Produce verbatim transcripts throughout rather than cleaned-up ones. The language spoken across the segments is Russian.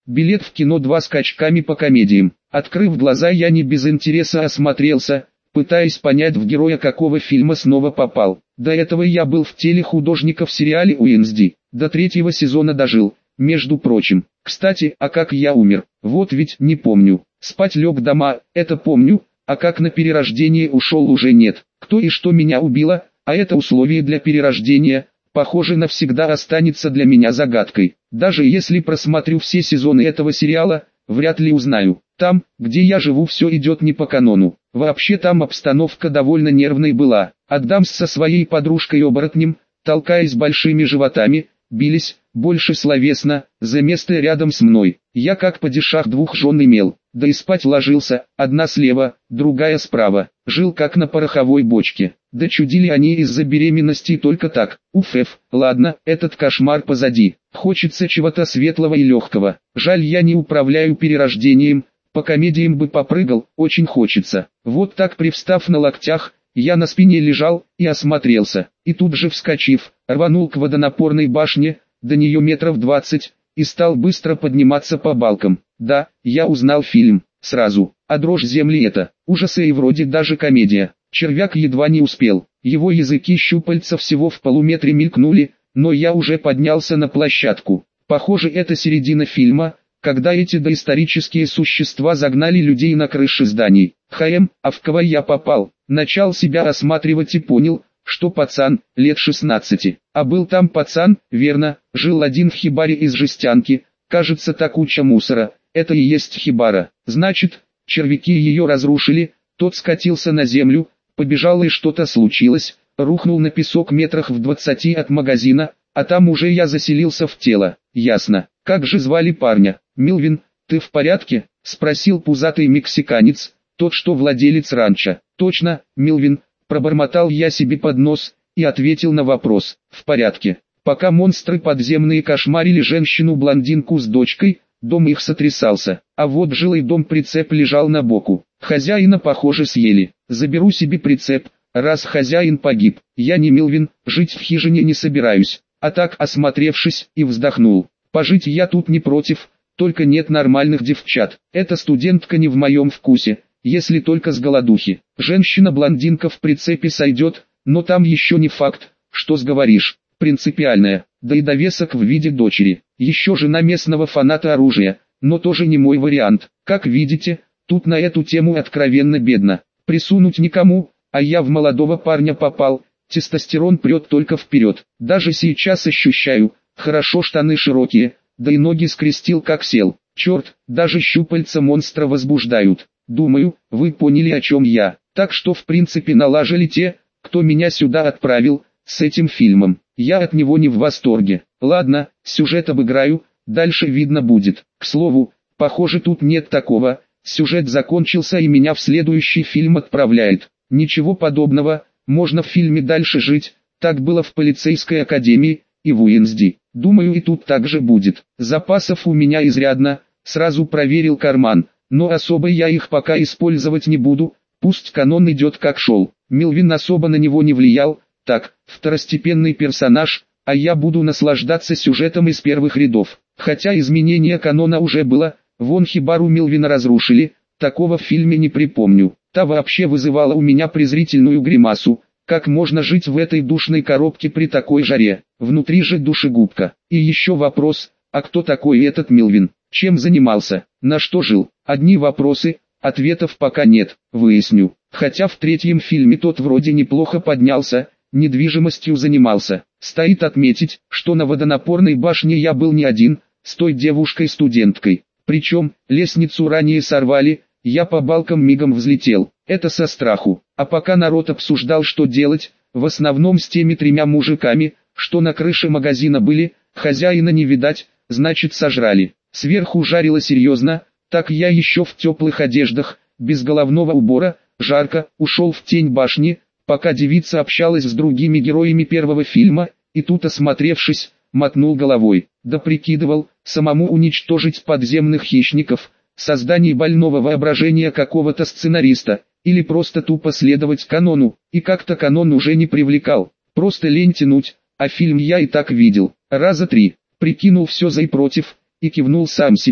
Билет в кино два скачками по комедиям. Открыв глаза, я не без интереса осмотрелся, пытаясь понять, в героя какого фильма снова попал. До этого я был в теле художника в сериале Уинсди. До третьего сезона дожил, между прочим. Кстати, а как я умер? Вот ведь не помню. Спать лег дома, это помню, а как на перерождение ушел, уже нет. Кто и что меня убило, а это условие для перерождения, похоже, навсегда останется для меня загадкой. Даже если просмотрю все сезоны этого сериала, вряд ли узнаю. Там, где я живу, все идет не по канону. Вообще там обстановка довольно нервной была. Адамс со своей подружкой-оборотнем, толкаясь большими животами, бились, больше словесно, за место рядом с мной. Я как падишах двух жен имел, да и спать ложился, одна слева, другая справа. Жил как на пороховой бочке. Да чудили они из-за беременности только так. Уф, ладно, этот кошмар позади. Хочется чего-то светлого и легкого. Жаль, я не управляю перерождением, по комедиям бы попрыгал, очень хочется. Вот так, привстав на локтях, я на спине лежал и осмотрелся. И тут же, вскочив, рванул к водонапорной башне, до нее метров двадцать, и стал быстро подниматься по балкам. Да, я узнал фильм, сразу. А дрожь земли — это ужасы и вроде даже комедия. Червяк едва не успел. Его языки щупальца всего в полуметре мелькнули, но я уже поднялся на площадку. Похоже, это середина фильма, когда эти доисторические существа загнали людей на крыши зданий. Хм, а в кого я попал? Начал себя осматривать и понял, что пацан, лет шестнадцати. А был там пацан, верно, жил один в хибаре из жестянки, кажется, та куча мусора, это и есть хибара. Значит, червяки ее разрушили, тот скатился на землю, побежал и что-то случилось, рухнул на песок метрах в двадцати от магазина, а там уже я заселился в тело. Ясно. Как же звали парня? Милвин, ты в порядке? Спросил пузатый мексиканец, тот, что владелец ранчо. Точно, Милвин, пробормотал я себе под нос и ответил на вопрос. В порядке. Пока монстры подземные кошмарили женщину-блондинку с дочкой, дом их сотрясался, а вот жилой дом-прицеп лежал на боку. Хозяина, похоже, съели. Заберу себе прицеп, раз хозяин погиб. Я не Милвин, жить в хижине не собираюсь. А так, осмотревшись, и вздохнул. Пожить я тут не против, только нет нормальных девчат. Эта студентка не в моем вкусе, если только с голодухи. Женщина-блондинка в прицепе сойдет, но там еще не факт, что сговоришь. Принципиальная, да и довесок в виде дочери. Еще жена местного фаната оружия, но тоже не мой вариант. Как видите, тут на эту тему откровенно бедно. Присунуть никому, а я в молодого парня попал. Тестостерон прет только вперед. Даже сейчас ощущаю, хорошо штаны широкие, да и ноги скрестил как сел. Черт, даже щупальца монстра возбуждают. Думаю, вы поняли, о чем я. Так что в принципе налажали те, кто меня сюда отправил, с этим фильмом. Я от него не в восторге. Ладно, сюжет обыграю, дальше видно будет. К слову, похоже, тут нет такого. Сюжет закончился и меня в следующий фильм отправляет. Ничего подобного. Можно в фильме дальше жить, так было в полицейской академии, и в Уинсди. Думаю, и тут так же будет. Запасов у меня изрядно, сразу проверил карман, но особо я их пока использовать не буду, пусть канон идет как шел. Милвин особо на него не влиял, так, второстепенный персонаж, а я буду наслаждаться сюжетом из первых рядов. Хотя изменение канона уже было, вон хибару Милвина разрушили, такого в фильме не припомню. Та вообще вызывала у меня презрительную гримасу. Как можно жить в этой душной коробке при такой жаре? Внутри же душегубка. И еще вопрос, а кто такой этот Милвин? Чем занимался? На что жил? Одни вопросы, ответов пока нет, выясню. Хотя в третьем фильме тот вроде неплохо поднялся, недвижимостью занимался. Стоит отметить, что на водонапорной башне я был не один, с той девушкой-студенткой. Причем, лестницу ранее сорвали, я по балкам мигом взлетел, это со страху. А пока народ обсуждал, что делать, в основном с теми тремя мужиками, что на крыше магазина были, хозяина не видать, значит сожрали. Сверху жарило серьезно, так я еще в теплых одеждах, без головного убора, жарко, ушел в тень башни, пока девица общалась с другими героями первого фильма, и тут, осмотревшись, мотнул головой. Да прикидывал, самому уничтожить подземных хищников, создание больного воображения какого-то сценариста, или просто тупо следовать канону, и как-то канон уже не привлекал, просто лень тянуть, а фильм я и так видел, раза три, прикинул все за и против, и кивнул сам себе.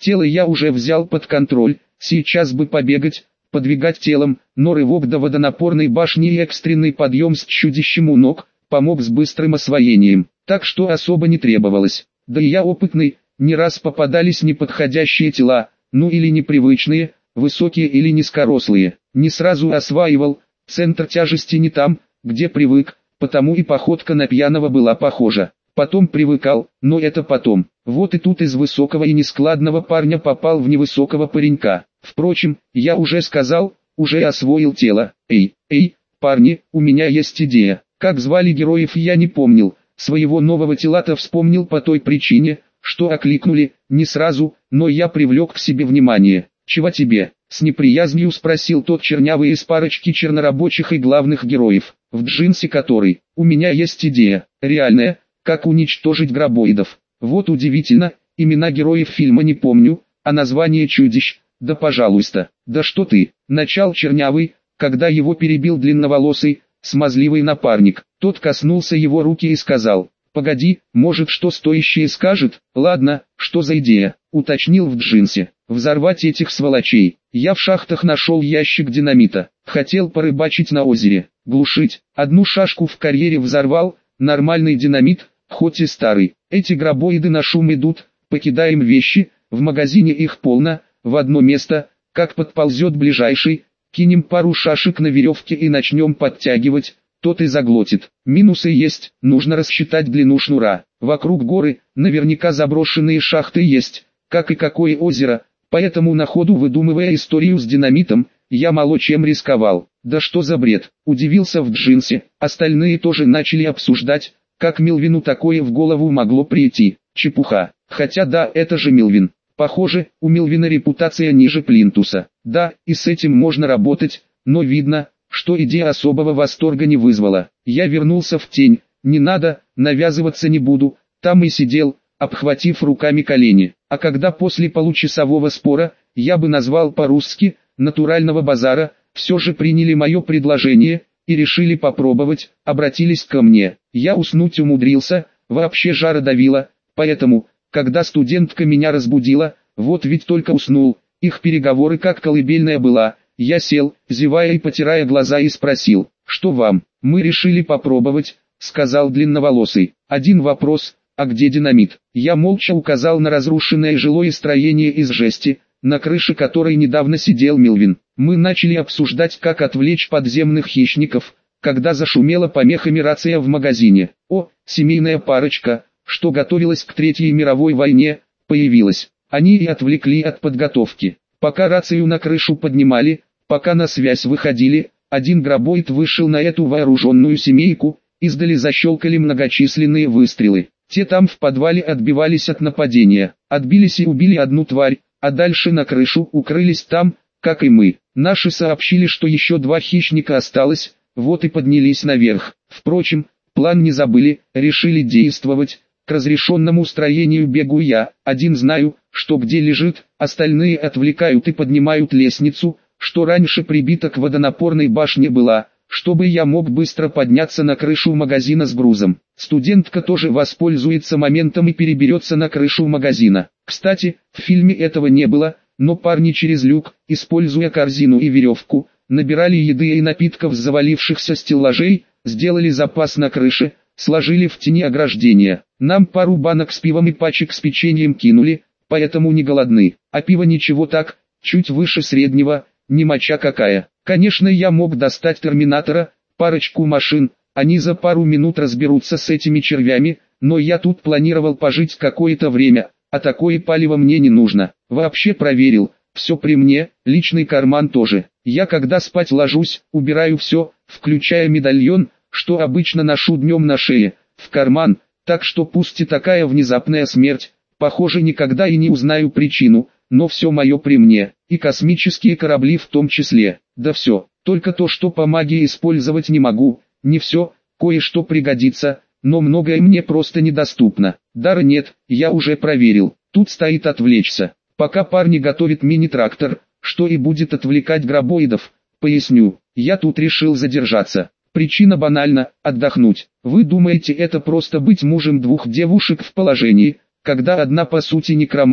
Тело я уже взял под контроль, сейчас бы побегать, подвигать телом, но рывок до водонапорной башни и экстренный подъем с чудищем у ног помог с быстрым освоением, так что особо не требовалось. Да и я опытный, не раз попадались неподходящие тела, ну или непривычные, высокие или низкорослые. Не сразу осваивал, центр тяжести не там, где привык, потому и походка на пьяного была похожа. Потом привыкал, но это потом. Вот и тут из высокого и нескладного парня попал в невысокого паренька. Впрочем, я уже сказал, уже освоил тело. Эй, эй, парни, у меня есть идея. Как звали героев я не помнил, своего нового тела-то вспомнил по той причине, что окликнули, не сразу, но я привлек к себе внимание. «Чего тебе?» — с неприязнью спросил тот чернявый из парочки чернорабочих и главных героев, в джинсе который. «У меня есть идея, реальная, как уничтожить гробоидов». Вот удивительно, имена героев фильма не помню, а название чудищ, да пожалуйста. «Да что ты?» — начал чернявый, когда его перебил длинноволосый, смазливый напарник. Тот коснулся его руки и сказал: «Погоди, может что стоящее скажет?» «Ладно, что за идея?» — уточнил в джинсе. «Взорвать этих сволочей. Я в шахтах нашел ящик динамита. Хотел порыбачить на озере. Глушить. Одну шашку в карьере взорвал, нормальный динамит, хоть и старый. Эти гробоиды на шум идут, покидаем вещи, в магазине их полно, в одно место, как подползет ближайший, кинем пару шашек на веревке и начнем подтягивать, тот и заглотит. Минусы есть, нужно рассчитать длину шнура. Вокруг горы, наверняка заброшенные шахты есть, как и какое озеро, поэтому на ходу выдумывая историю с динамитом, я мало чем рисковал». «Да что за бред?» — удивился в джинсе. Остальные тоже начали обсуждать, как Мелвину такое в голову могло прийти. Чепуха. Хотя да, это же Мелвин. Похоже, у Мелвина репутация ниже плинтуса. Да, и с этим можно работать, но видно, что идея особого восторга не вызвала. Я вернулся в тень. Не надо, навязываться не буду. Там и сидел, обхватив руками колени. А когда после получасового спора, я бы назвал по-русски, натурального базара, все же приняли мое предложение и решили попробовать, обратились ко мне. Я уснуть умудрился, вообще жара давила, поэтому, когда студентка меня разбудила, вот ведь только уснул, их переговоры как колыбельная была, я сел, зевая и потирая глаза, и спросил: «Что вам?» «Мы решили попробовать», — сказал длинноволосый. «Один вопрос, а где динамит?» Я молча указал на разрушенное жилое строение из жести, на крыше которой недавно сидел Мелвин. Мы начали обсуждать, как отвлечь подземных хищников, когда зашумела помехами рация в магазине. О, семейная парочка, что готовилась к Третьей мировой войне, появилась. Они и отвлекли от подготовки. Пока рацию на крышу поднимали, пока на связь выходили, один гробоид вышел на эту вооруженную семейку, издали защелкали многочисленные выстрелы. Те там в подвале отбивались от нападения, отбились и убили одну тварь, а дальше на крышу укрылись там, как и мы. Наши сообщили, что еще два хищника осталось, вот и поднялись наверх. Впрочем, план не забыли, решили действовать. К разрешенному строению бегу я, один знаю, что где лежит, остальные отвлекают и поднимают лестницу, что раньше прибита к водонапорной башне была, чтобы я мог быстро подняться на крышу магазина с грузом. Студентка тоже воспользуется моментом и переберется на крышу магазина. Кстати, в фильме этого не было, но парни через люк, используя корзину и веревку, набирали еды и напитков с завалившихся стеллажей, сделали запас на крыше, сложили в тени ограждения. Нам пару банок с пивом и пачек с печеньем кинули, поэтому не голодны. А пиво ничего так, чуть выше среднего, не моча какая. Конечно, я мог достать терминатора, парочку машин, они за пару минут разберутся с этими червями, но я тут планировал пожить какое-то время, а такое палево мне не нужно. Вообще проверил, все при мне, личный карман тоже. Я когда спать ложусь, убираю все, включая медальон, что обычно ношу днем на шее, в карман, так что пусть и такая внезапная смерть, похоже, никогда и не узнаю причину, но все мое при мне, и космические корабли в том числе. Да все, только то, что по магии использовать не могу, не все, кое-что пригодится, но многое мне просто недоступно. Дара нет, я уже проверил, тут стоит отвлечься. Пока парни готовят мини-трактор, что и будет отвлекать гробоидов, поясню, я тут решил задержаться. Причина банальна – отдохнуть. Вы думаете, это просто быть мужем двух девушек в положении, когда одна по сути некромант,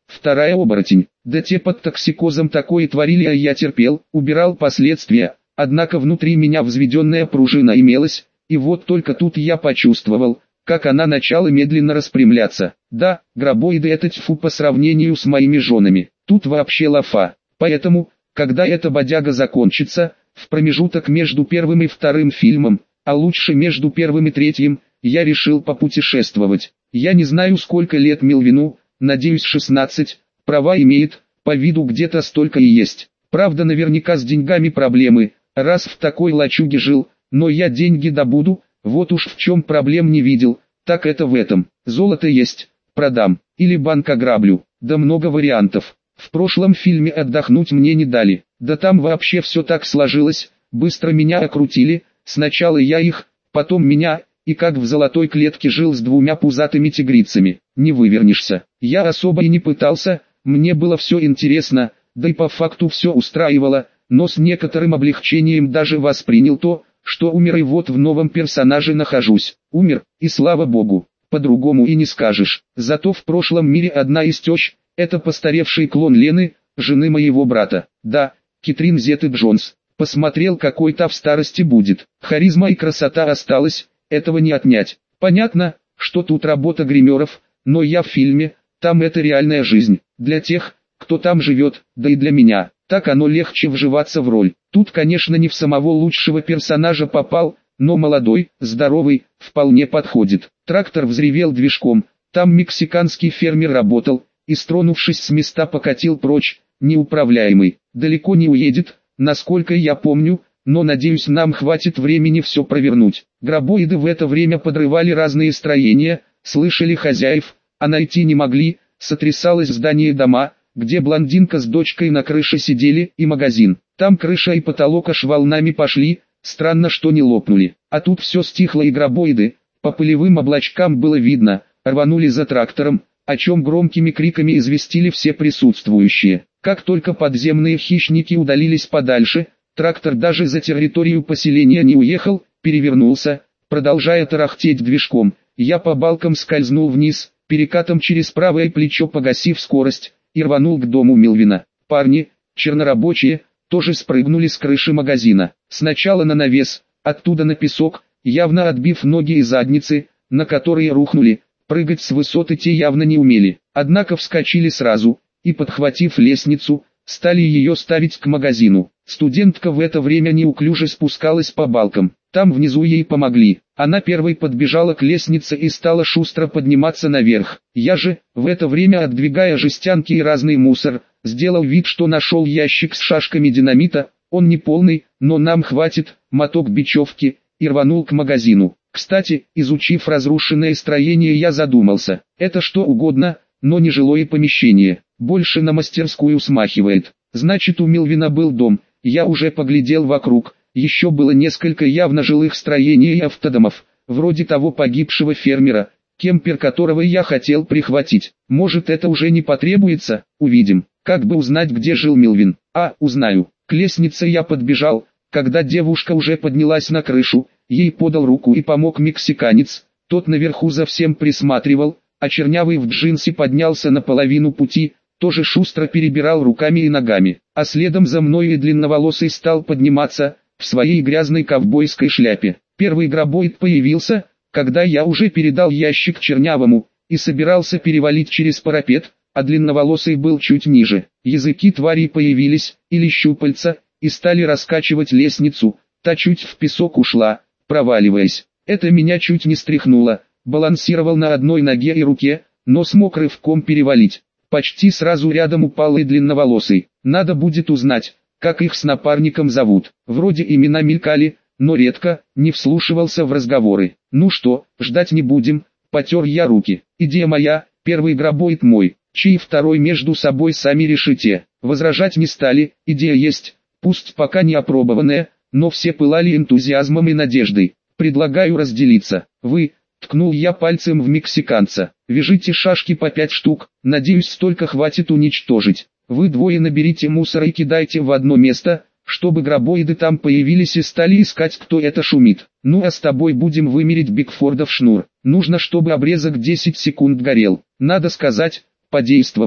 вторая оборотень. Да те под токсикозом такое творили, а я терпел, убирал последствия. Однако внутри меня взведенная пружина имелась, и вот только тут я почувствовал, как она начала медленно распрямляться. Да, гробоиды это тьфу по сравнению с моими женами. Тут вообще лафа. Поэтому, когда эта бодяга закончится, в промежуток между первым и вторым фильмом, а лучше между первым и третьим, я решил попутешествовать. Я не знаю, сколько лет Мелвину, надеюсь шестнадцать, права имеет, по виду где-то столько и есть. Правда, наверняка с деньгами проблемы, раз в такой лачуге жил, но я деньги добуду, вот уж в чем проблем не видел, так это в этом. Золото есть, продам, или банк ограблю, да много вариантов. В прошлом фильме отдохнуть мне не дали, да там вообще все так сложилось, быстро меня окрутили, сначала я их, потом меня, и как в золотой клетке жил с двумя пузатыми тигрицами, не вывернешься. Я особо и не пытался, мне было все интересно, да и по факту все устраивало, но с некоторым облегчением даже воспринял то, что умер и вот в новом персонаже нахожусь. Умер, и слава богу, по-другому и не скажешь. Зато в прошлом мире одна из тещ, это постаревший клон Лены, жены моего брата. Да, Кэтрин Зетта-Джонс. Посмотрел, какой та в старости будет. Харизма и красота осталась, этого не отнять. Понятно, что тут работа гримеров, но я в фильме, там это реальная жизнь. Для тех, кто там живет, да и для меня. Так оно легче вживаться в роль. Тут, конечно, не в самого лучшего персонажа попал, но молодой, здоровый, вполне подходит. Трактор взревел движком, там мексиканский фермер работал, и стронувшись с места покатил прочь, неуправляемый. Далеко не уедет, насколько я помню, но надеюсь, нам хватит времени все провернуть. Гробоиды в это время подрывали разные строения, слышали хозяев, а найти не могли, сотрясалось здание дома, где блондинка с дочкой на крыше сидели, и магазин. Там крыша и потолок аж волнами пошли, странно, что не лопнули. А тут все стихло, и гробоиды, по пылевым облачкам было видно, рванули за трактором, о чем громкими криками известили все присутствующие. Как только подземные хищники удалились подальше, трактор даже за территорию поселения не уехал, перевернулся, продолжая тарахтеть движком. Я по балкам скользнул вниз, перекатом через правое плечо погасив скорость, и рванул к дому Мелвина. Парни, чернорабочие, тоже спрыгнули с крыши магазина. Сначала на навес, оттуда на песок, явно отбив ноги и задницы, на которые рухнули. Прыгать с высоты те явно не умели, однако вскочили сразу, и подхватив лестницу, стали ее ставить к магазину. Студентка в это время неуклюже спускалась по балкам, там внизу ей помогли. Она первой подбежала к лестнице и стала шустро подниматься наверх. Я же, в это время отдвигая жестянки и разный мусор, сделал вид, что нашел ящик с шашками динамита, он не полный, но нам хватит, моток бечевки, и рванул к магазину. Кстати, изучив разрушенное строение, я задумался, это что угодно, но не жилое помещение, больше на мастерскую смахивает. Значит, у Мелвина был дом, я уже поглядел вокруг, еще было несколько явно жилых строений и автодомов, вроде того погибшего фермера, кемпер которого я хотел прихватить. Может, это уже не потребуется, увидим. Как бы узнать, где жил Мелвин? А, узнаю. К лестнице я подбежал, когда девушка уже поднялась на крышу, ей подал руку и помог мексиканец, тот наверху за всем присматривал, а чернявый в джинсе поднялся на половину пути, тоже шустро перебирал руками и ногами, а следом за мной и длинноволосый стал подниматься, в своей грязной ковбойской шляпе. Первый гробоид появился, когда я уже передал ящик чернявому, и собирался перевалить через парапет, а длинноволосый был чуть ниже. Языки тварей появились, или щупальца, и стали раскачивать лестницу, та чуть в песок ушла, проваливаясь. Это меня чуть не стряхнуло, балансировал на одной ноге и руке, но смог рывком перевалить. Почти сразу рядом упал и длинноволосый. Надо будет узнать, как их с напарником зовут. Вроде имена мелькали, но редко, не вслушивался в разговоры. Ну что, ждать не будем, потер я руки. Идея моя, первый гробоид мой, чей второй между собой сами решите. Возражать не стали, идея есть, пусть пока не опробованная, но все пылали энтузиазмом и надеждой. Предлагаю разделиться. Вы, ткнул я пальцем в мексиканца, вяжите шашки по пять штук, надеюсь, столько хватит уничтожить. Вы двое наберите мусора и кидайте в одно место, чтобы гробоиды там появились и стали искать, кто это шумит. Ну а с тобой будем вымерить Бигфордов шнур. Нужно, чтобы обрезок десять секунд горел. Надо сказать, подействовало,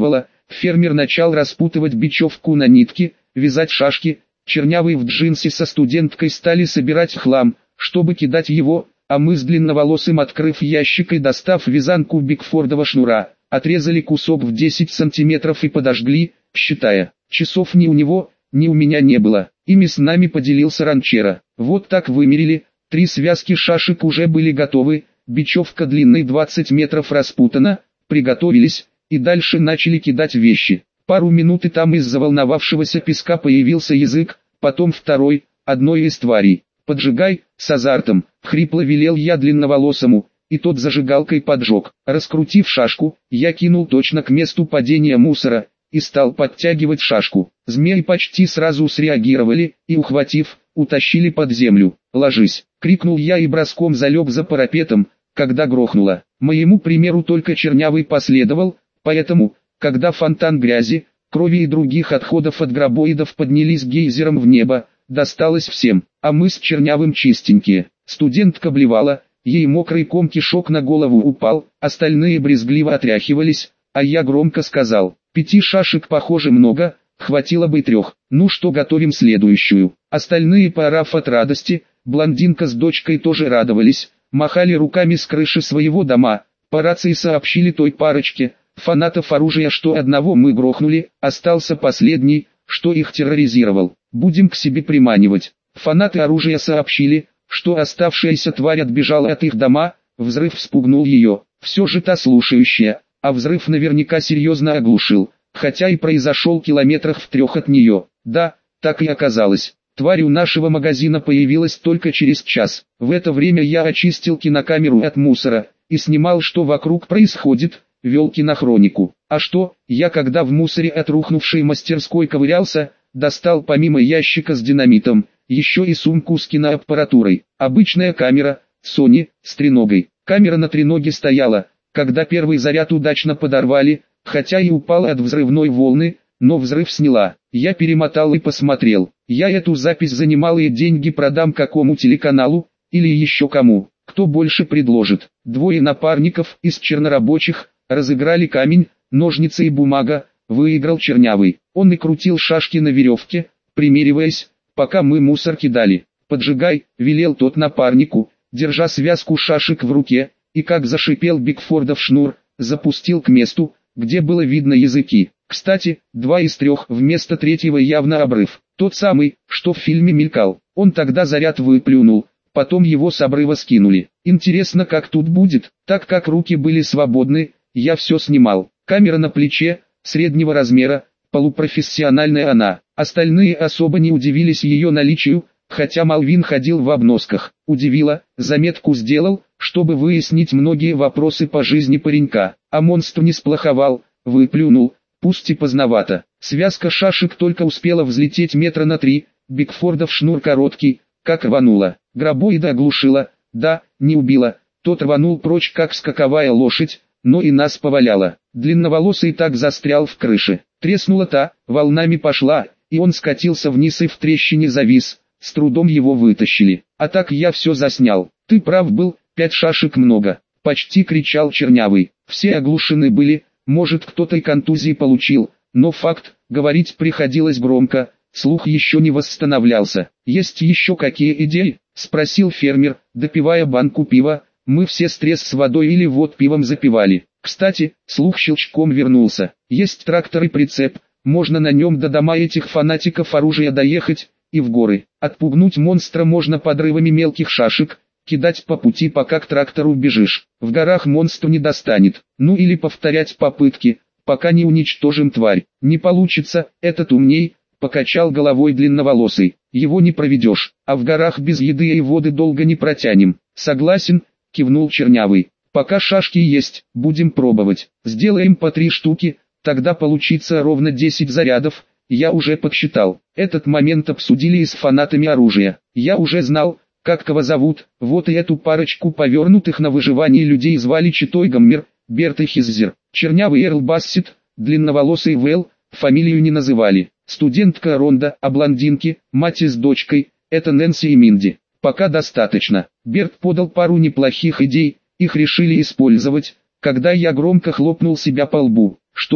Фермер начал распутывать бечевку на нитке, вязать шашки. Чернявый в джинсе со студенткой стали собирать хлам, чтобы кидать его, а мы с длинноволосым, открыв ящик и достав вязанку бигфордова шнура, отрезали кусок в десять сантиметров и подожгли, считая. Часов ни у него, ни у меня не было. Ими с нами поделился ранчера. Вот так вымерили, три связки шашек уже были готовы, бечевка длиной двадцать метров распутана, приготовились, и дальше начали кидать вещи. Пару минут и там из заволновавшегося песка появился язык, потом второй, одной из тварей. «Поджигай», с азартом, хрипло велел я длинноволосому, и тот зажигалкой поджег. Раскрутив шашку, я кинул точно к месту падения мусора, и стал подтягивать шашку. Змеи почти сразу среагировали, и ухватив, утащили под землю. «Ложись!» — крикнул я и броском залег за парапетом, когда грохнуло. Моему примеру только Чернявый последовал, поэтому, когда фонтан грязи, крови и других отходов от гробоидов поднялись гейзером в небо, досталось всем, а мы с Чернявым чистенькие. Студентка блевала, ей мокрый ком кишок на голову упал, остальные брезгливо отряхивались, а я громко сказал: «Пяти шашек похоже много, хватило бы трех, ну что, готовим следующую». Остальные, поорав от радости, блондинка с дочкой тоже радовались, махали руками с крыши своего дома, по рации сообщили той парочке фанатов оружия, что одного мы грохнули, остался последний, что их терроризировал. Будем к себе приманивать. Фанаты оружия сообщили, что оставшаяся тварь отбежала от их дома, взрыв вспугнул ее, все же та слушающая, а взрыв наверняка серьезно оглушил, хотя и произошел километрах в трех от нее. Да, так и оказалось. Тварь у нашего магазина появилась только через час. В это время я очистил кинокамеру от мусора и снимал, что вокруг происходит, вел кинохронику. А что, я когда в мусоре от рухнувшей мастерской ковырялся, достал помимо ящика с динамитом, еще и сумку с киноаппаратурой. Обычная камера, Sony, с треногой. Камера на треноге стояла, когда первый заряд удачно подорвали, хотя и упала от взрывной волны, но взрыв сняла. Я перемотал и посмотрел. Я эту запись за немалые деньги продам какому телеканалу, или еще кому, кто больше предложит. Двое напарников из чернорабочих разыграли камень, ножницы и бумага, выиграл Чернявый. Он и крутил шашки на веревке, примериваясь, пока мы мусор кидали. «Поджигай», велел тот напарнику, держа связку шашек в руке, и как зашипел бигфордов шнур, запустил к месту, где было видно языки. Кстати, два из трех, вместо третьего явно обрыв. Тот самый, что в фильме мелькал. Он тогда заряд выплюнул, потом его с обрыва скинули. Интересно, как тут будет. Так как руки были свободны, я все снимал. Камера на плече, среднего размера, полупрофессиональная она. Остальные особо не удивились ее наличию, хотя Малвин ходил в обносках. Удивило, заметку сделал, чтобы выяснить многие вопросы по жизни паренька. А монстр не сплоховал, выплюнул, пусть и поздновато. Связка шашек только успела взлететь метра на три, бигфордов шнур короткий, как рвануло. Гробоида оглушила, да, не убила, тот рванул прочь как скаковая лошадь, но и нас поваляло. Длинноволосый так застрял в крыше. Треснула та, волнами пошла, и он скатился вниз и в трещине завис, с трудом его вытащили. А так я все заснял. Ты прав был, пять шашек много, почти кричал Чернявый. Все оглушены были, может кто-то и контузии получил, но факт, говорить приходилось громко, слух еще не восстановлялся. Есть еще какие идеи? Спросил фермер, допивая банку пива. Мы все стресс с водой или вот пивом запивали. Кстати, слух щелчком вернулся. Есть трактор и прицеп, можно на нем до дома этих фанатиков оружия доехать, и в горы. Отпугнуть монстра можно подрывами мелких шашек, кидать по пути, пока к трактору бежишь. В горах монстр не достанет. Ну или повторять попытки, пока не уничтожим тварь. Не получится, этот умней, покачал головой длинноволосый. Его не проведешь, а в горах без еды и воды долго не протянем. Согласен, кивнул Чернявый. Пока шашки есть, будем пробовать. Сделаем по три штуки, тогда получится ровно десять зарядов. Я уже подсчитал. Этот момент обсудили и с фанатами оружия. Я уже знал, как кого зовут, вот и эту парочку повернутых на выживание людей звали Читой Гаммер, Берт и Хиззер. Чернявый Эрл Бассет, длинноволосый Вэл, фамилию не называли. Студентка Ронда, а блондинки, мать с дочкой, это Нэнси и Минди. Пока достаточно. Берт подал пару неплохих идей, их решили использовать, когда я громко хлопнул себя по лбу. Что?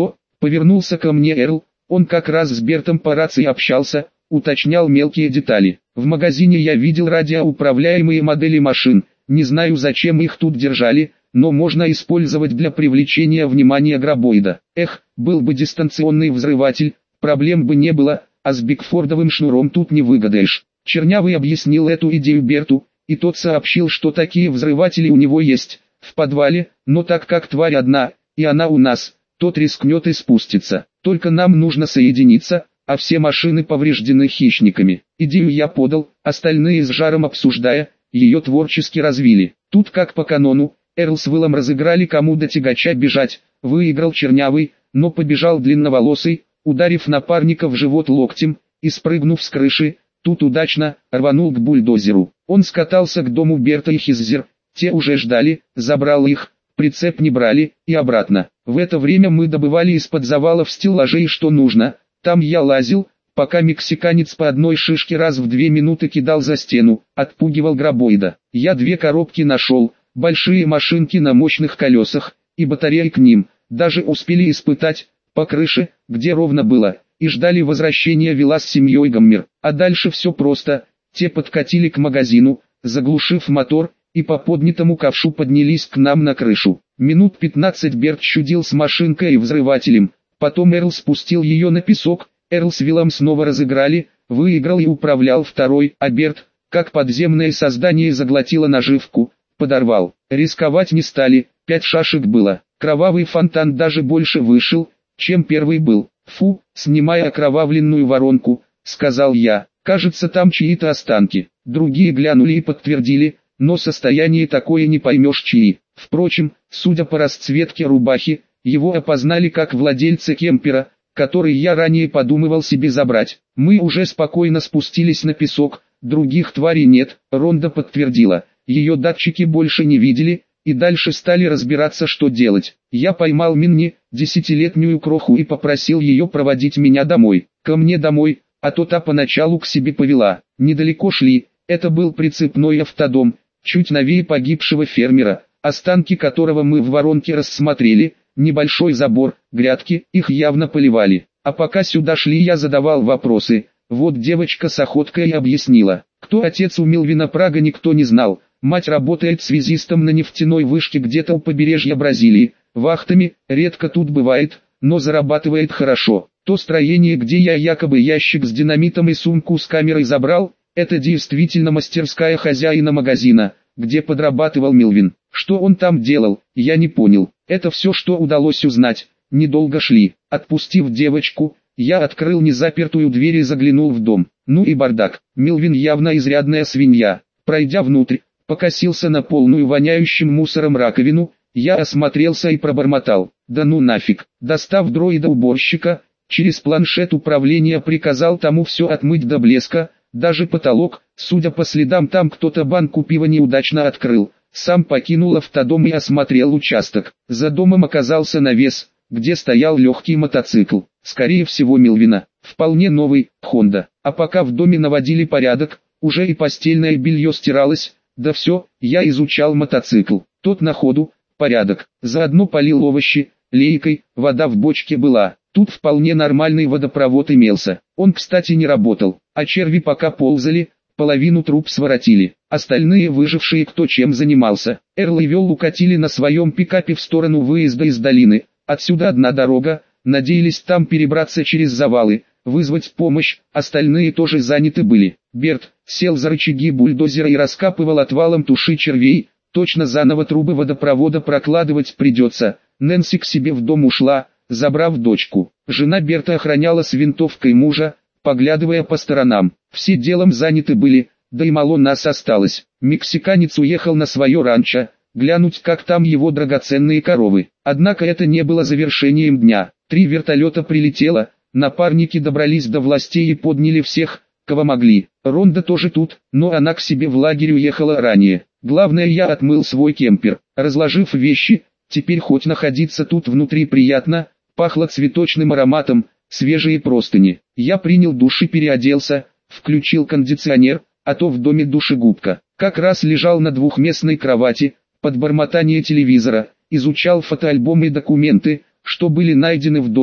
Повернулся ко мне Эрл, он как раз с Бертом по рации общался, уточнял мелкие детали. В магазине я видел радиоуправляемые модели машин, не знаю зачем их тут держали, но можно использовать для привлечения внимания грабоида. Эх, был бы дистанционный взрыватель, проблем бы не было, а с Бигфордовым шнуром тут не выгадаешь. Чернявый объяснил эту идею Берту, и тот сообщил, что такие взрыватели у него есть, в подвале, но так как тварь одна, и она у нас, тот рискнет и спустится. Только нам нужно соединиться, а все машины повреждены хищниками. Идею я подал, остальные с жаром обсуждая, ее творчески развили. Тут как по канону, Эрл с Виллом разыграли кому до тягача бежать, выиграл Чернявый, но побежал длинноволосый, ударив напарника в живот локтем, и спрыгнув с крыши, тут удачно, рванул к бульдозеру. Он скатался к дому Берта и Хиззер, те уже ждали, забрал их, прицеп не брали, и обратно. В это время мы добывали из-под завалов стеллажей что нужно, там я лазил, пока мексиканец по одной шишке раз в две минуты кидал за стену, отпугивал грабоида. Я две коробки нашел, большие машинки на мощных колесах, и батареи к ним, даже успели испытать, по крыше, где ровно было, и ждали возвращения Вилла с семьей Гоммер. А дальше все просто, те подкатили к магазину, заглушив мотор, и по поднятому ковшу поднялись к нам на крышу. Минут пятнадцать Берт чудил с машинкой и взрывателем, потом Эрл спустил ее на песок, Эрл с Виллом снова разыграли, выиграл и управлял второй, а Берт, как подземное создание заглотило наживку, подорвал. Рисковать не стали, пять шашек было, кровавый фонтан даже больше вышел, чем первый был. Фу, снимая окровавленную воронку, сказал я, кажется там чьи-то останки. Другие глянули и подтвердили, но состояние такое не поймешь чьи. Впрочем, судя по расцветке рубахи, его опознали как владельца кемпера, который я ранее подумывал себе забрать. Мы уже спокойно спустились на песок, других тварей нет, Ронда подтвердила. Ее датчики больше не видели, и дальше стали разбираться, что делать. Я поймал Минни, десятилетнюю кроху, и попросил ее проводить меня домой. Ко мне домой, а то та поначалу к себе повела. Недалеко шли, это был прицепной автодом, чуть новее погибшего фермера, останки которого мы в воронке рассмотрели, небольшой забор, грядки, их явно поливали. А пока сюда шли, я задавал вопросы. Вот девочка с охоткой объяснила. Кто отец у Милвина Прага, никто не знал. Мать работает связистом на нефтяной вышке где-то у побережья Бразилии. Вахтами, редко тут бывает, но зарабатывает хорошо. То строение, где я якобы ящик с динамитом и сумку с камерой забрал, это действительно мастерская хозяина магазина, где подрабатывал Милвин. Что он там делал, я не понял. Это все, что удалось узнать. Недолго шли. Отпустив девочку, я открыл незапертую дверь и заглянул в дом. Ну и бардак. Милвин явно изрядная свинья. Пройдя внутрь, покосился на полную воняющим мусором раковину, я осмотрелся и пробормотал. Да ну нафиг. Достав дроида-уборщика, через планшет управления приказал тому все отмыть до блеска, даже потолок, судя по следам, там кто-то банку пива неудачно открыл. Сам покинул автодом и осмотрел участок. За домом оказался навес, где стоял легкий мотоцикл, скорее всего Милвина, вполне новый, Honda. А пока в доме наводили порядок, уже и постельное белье стиралось, да все, я изучал мотоцикл. Тот на ходу, порядок, заодно полил овощи, лейкой, вода в бочке была. Тут вполне нормальный водопровод имелся. Он, кстати, не работал, а черви пока ползали, половину труб своротили. Остальные выжившие кто чем занимался. Эрл и Вел укатили на своем пикапе в сторону выезда из долины. Отсюда одна дорога, надеялись там перебраться через завалы, вызвать помощь, остальные тоже заняты были. Берт сел за рычаги бульдозера и раскапывал отвалом туши червей, точно заново трубы водопровода прокладывать придется. Нэнси к себе в дом ушла, забрав дочку. Жена Берта охраняла с винтовкой мужа, поглядывая по сторонам. Все делом заняты были, да и мало нас осталось. Мексиканец уехал на свое ранчо, глянуть, как там его драгоценные коровы. Однако это не было завершением дня. Три вертолета прилетело, напарники добрались до властей и подняли всех, кого могли. Ронда тоже тут, но она к себе в лагерь уехала ранее. Главное, я отмыл свой кемпер, разложив вещи, теперь хоть находиться тут внутри приятно, пахло цветочным ароматом, свежие простыни. Я принял душ и переоделся, включил кондиционер, а то в доме душегубка. Как раз лежал на двухместной кровати, под бормотание телевизора, изучал фотоальбомы и документы, что были найдены в доме,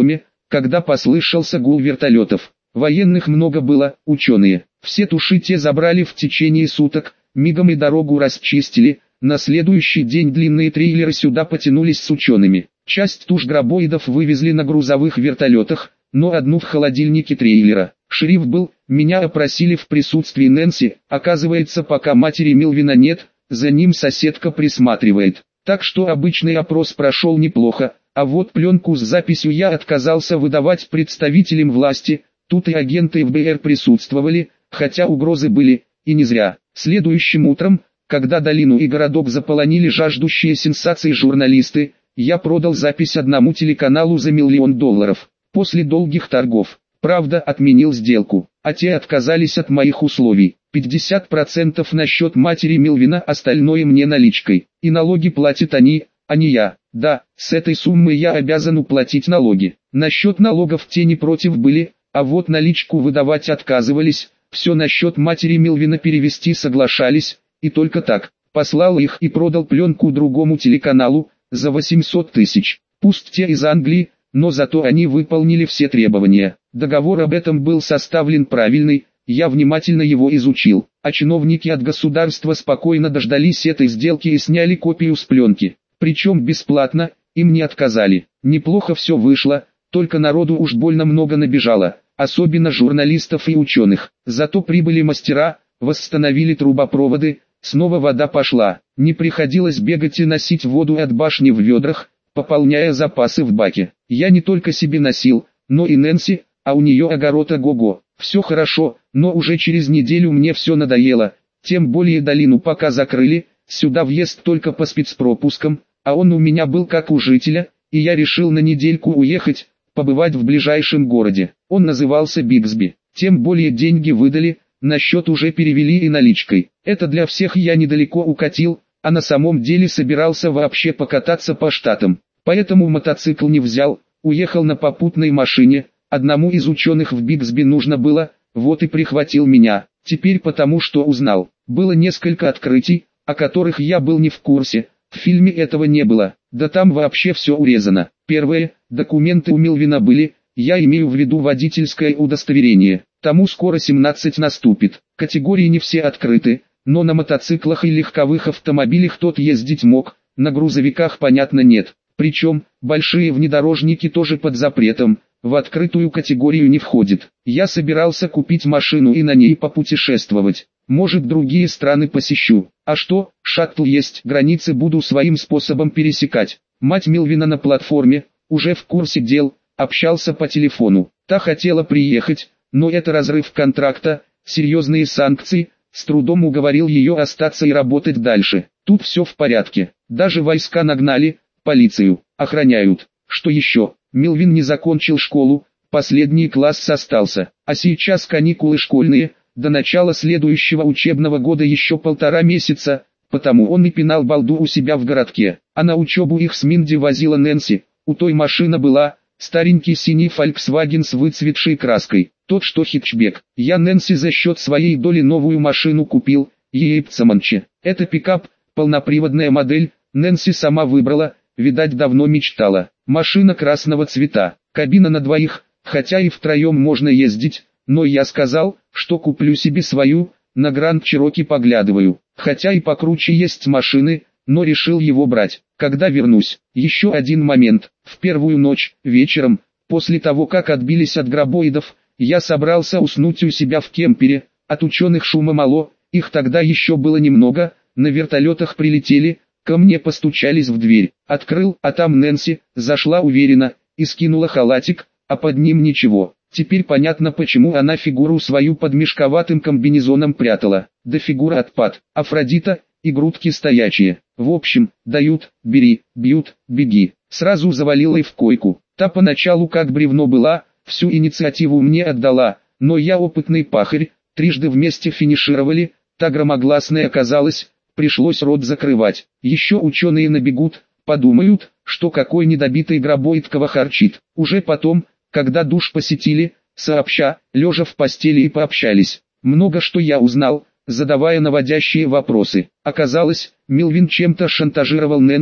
когда послышался гул вертолетов. Военных много было, ученые. Все туши те забрали в течение суток, мигом и дорогу расчистили. На следующий день длинные трейлеры сюда потянулись с учеными. Часть туш гробоидов вывезли на грузовых вертолетах, но одну в холодильнике трейлера. Шериф был, меня опросили в присутствии Нэнси, оказывается, пока матери Мелвина нет, за ним соседка присматривает. Так что обычный опрос прошел неплохо, а вот пленку с записью я отказался выдавать представителям власти, тут и агенты эф бэ эр присутствовали, хотя угрозы были, и не зря. Следующим утром, когда долину и городок заполонили жаждущие сенсаций журналисты, я продал запись одному телеканалу за миллион долларов. После долгих торгов, правда, отменил сделку, а те отказались от моих условий. пятьдесят процентов на счет матери Мелвина, остальное мне наличкой. И налоги платят они, а не я. Да, с этой суммы я обязан уплатить налоги. Насчет налогов те не против были, а вот наличку выдавать отказывались. Все на счет матери Мелвина перевести соглашались, и только так. Послал их и продал пленку другому телеканалу за восемьсот тысяч. Пусть те из Англии, но зато они выполнили все требования. Договор об этом был составлен правильный, я внимательно его изучил, а чиновники от государства спокойно дождались этой сделки и сняли копию с пленки. Причем бесплатно, им не отказали. Неплохо все вышло, только народу уж больно много набежало, особенно журналистов и ученых. Зато прибыли мастера, восстановили трубопроводы, снова вода пошла. Не приходилось бегать и носить воду от башни в ведрах, пополняя запасы в баке. Я не только себе носил, но и Нэнси, а у нее огород ого-го. Все хорошо, но уже через неделю мне все надоело, тем более долину пока закрыли, сюда въезд только по спецпропускам, а он у меня был как у жителя, и я решил на недельку уехать, побывать в ближайшем городе. Он назывался Бигсби, тем более деньги выдали, на счет уже перевели и наличкой. Это для всех я недалеко укатил, а на самом деле собирался вообще покататься по штатам. Поэтому мотоцикл не взял, уехал на попутной машине. Одному из ученых в Бигсби нужно было, вот и прихватил меня. Теперь потому что узнал, было несколько открытий, о которых я был не в курсе, в фильме этого не было, да там вообще все урезано. Первое, документы у Мелвина были, я имею в виду водительское удостоверение, тому скоро семнадцать наступит. Категории не все открыты, но на мотоциклах и легковых автомобилях тот ездить мог, на грузовиках понятно нет. Причем, большие внедорожники тоже под запретом, в открытую категорию не входит. Я собирался купить машину и на ней попутешествовать. Может, другие страны посещу. А что, шаттл есть, границы буду своим способом пересекать. Мать Мелвина на платформе, уже в курсе дел, общался по телефону. Та хотела приехать, но это разрыв контракта, серьезные санкции, с трудом уговорил ее остаться и работать дальше. Тут все в порядке. Даже войска нагнали, полицию, охраняют. Что еще? Мелвин не закончил школу, последний класс остался, а сейчас каникулы школьные, до начала следующего учебного года еще полтора месяца, потому он и пинал балду у себя в городке, а на учебу их с Минди возила Нэнси, у той машина была, старенький синий Volkswagen с выцветшей краской, тот что хэтчбек. Я Нэнси за счет своей доли новую машину купил, Ейпцаманче. Это пикап, полноприводная модель, Нэнси сама выбрала, видать давно мечтала. Машина красного цвета, кабина на двоих, хотя и втроем можно ездить, но я сказал, что куплю себе свою, на Гранд Чироки поглядываю, хотя и покруче есть машины, но решил его брать, когда вернусь. Еще один момент, в первую ночь, вечером, после того как отбились от гробоидов, я собрался уснуть у себя в кемпере, от ученых шума мало, их тогда еще было немного, на вертолетах прилетели, ко мне постучались в дверь, открыл, а там Нэнси, зашла уверенно, и скинула халатик, а под ним ничего. Теперь понятно, почему она фигуру свою под мешковатым комбинезоном прятала. Да фигура отпад, Афродита, и грудки стоячие. В общем, дают, бери, бьют, беги. Сразу завалила и в койку. Та поначалу как бревно была, всю инициативу мне отдала, но я опытный пахарь, трижды вместе финишировали, та громогласная оказалась, пришлось рот закрывать. Еще ученые набегут, подумают, что какой недобитый гробоид кого-харчит. Уже потом, когда душ посетили, сообща, лежа в постели и пообщались. Много что я узнал, задавая наводящие вопросы. Оказалось, Мелвин чем-то шантажировал Нэнси,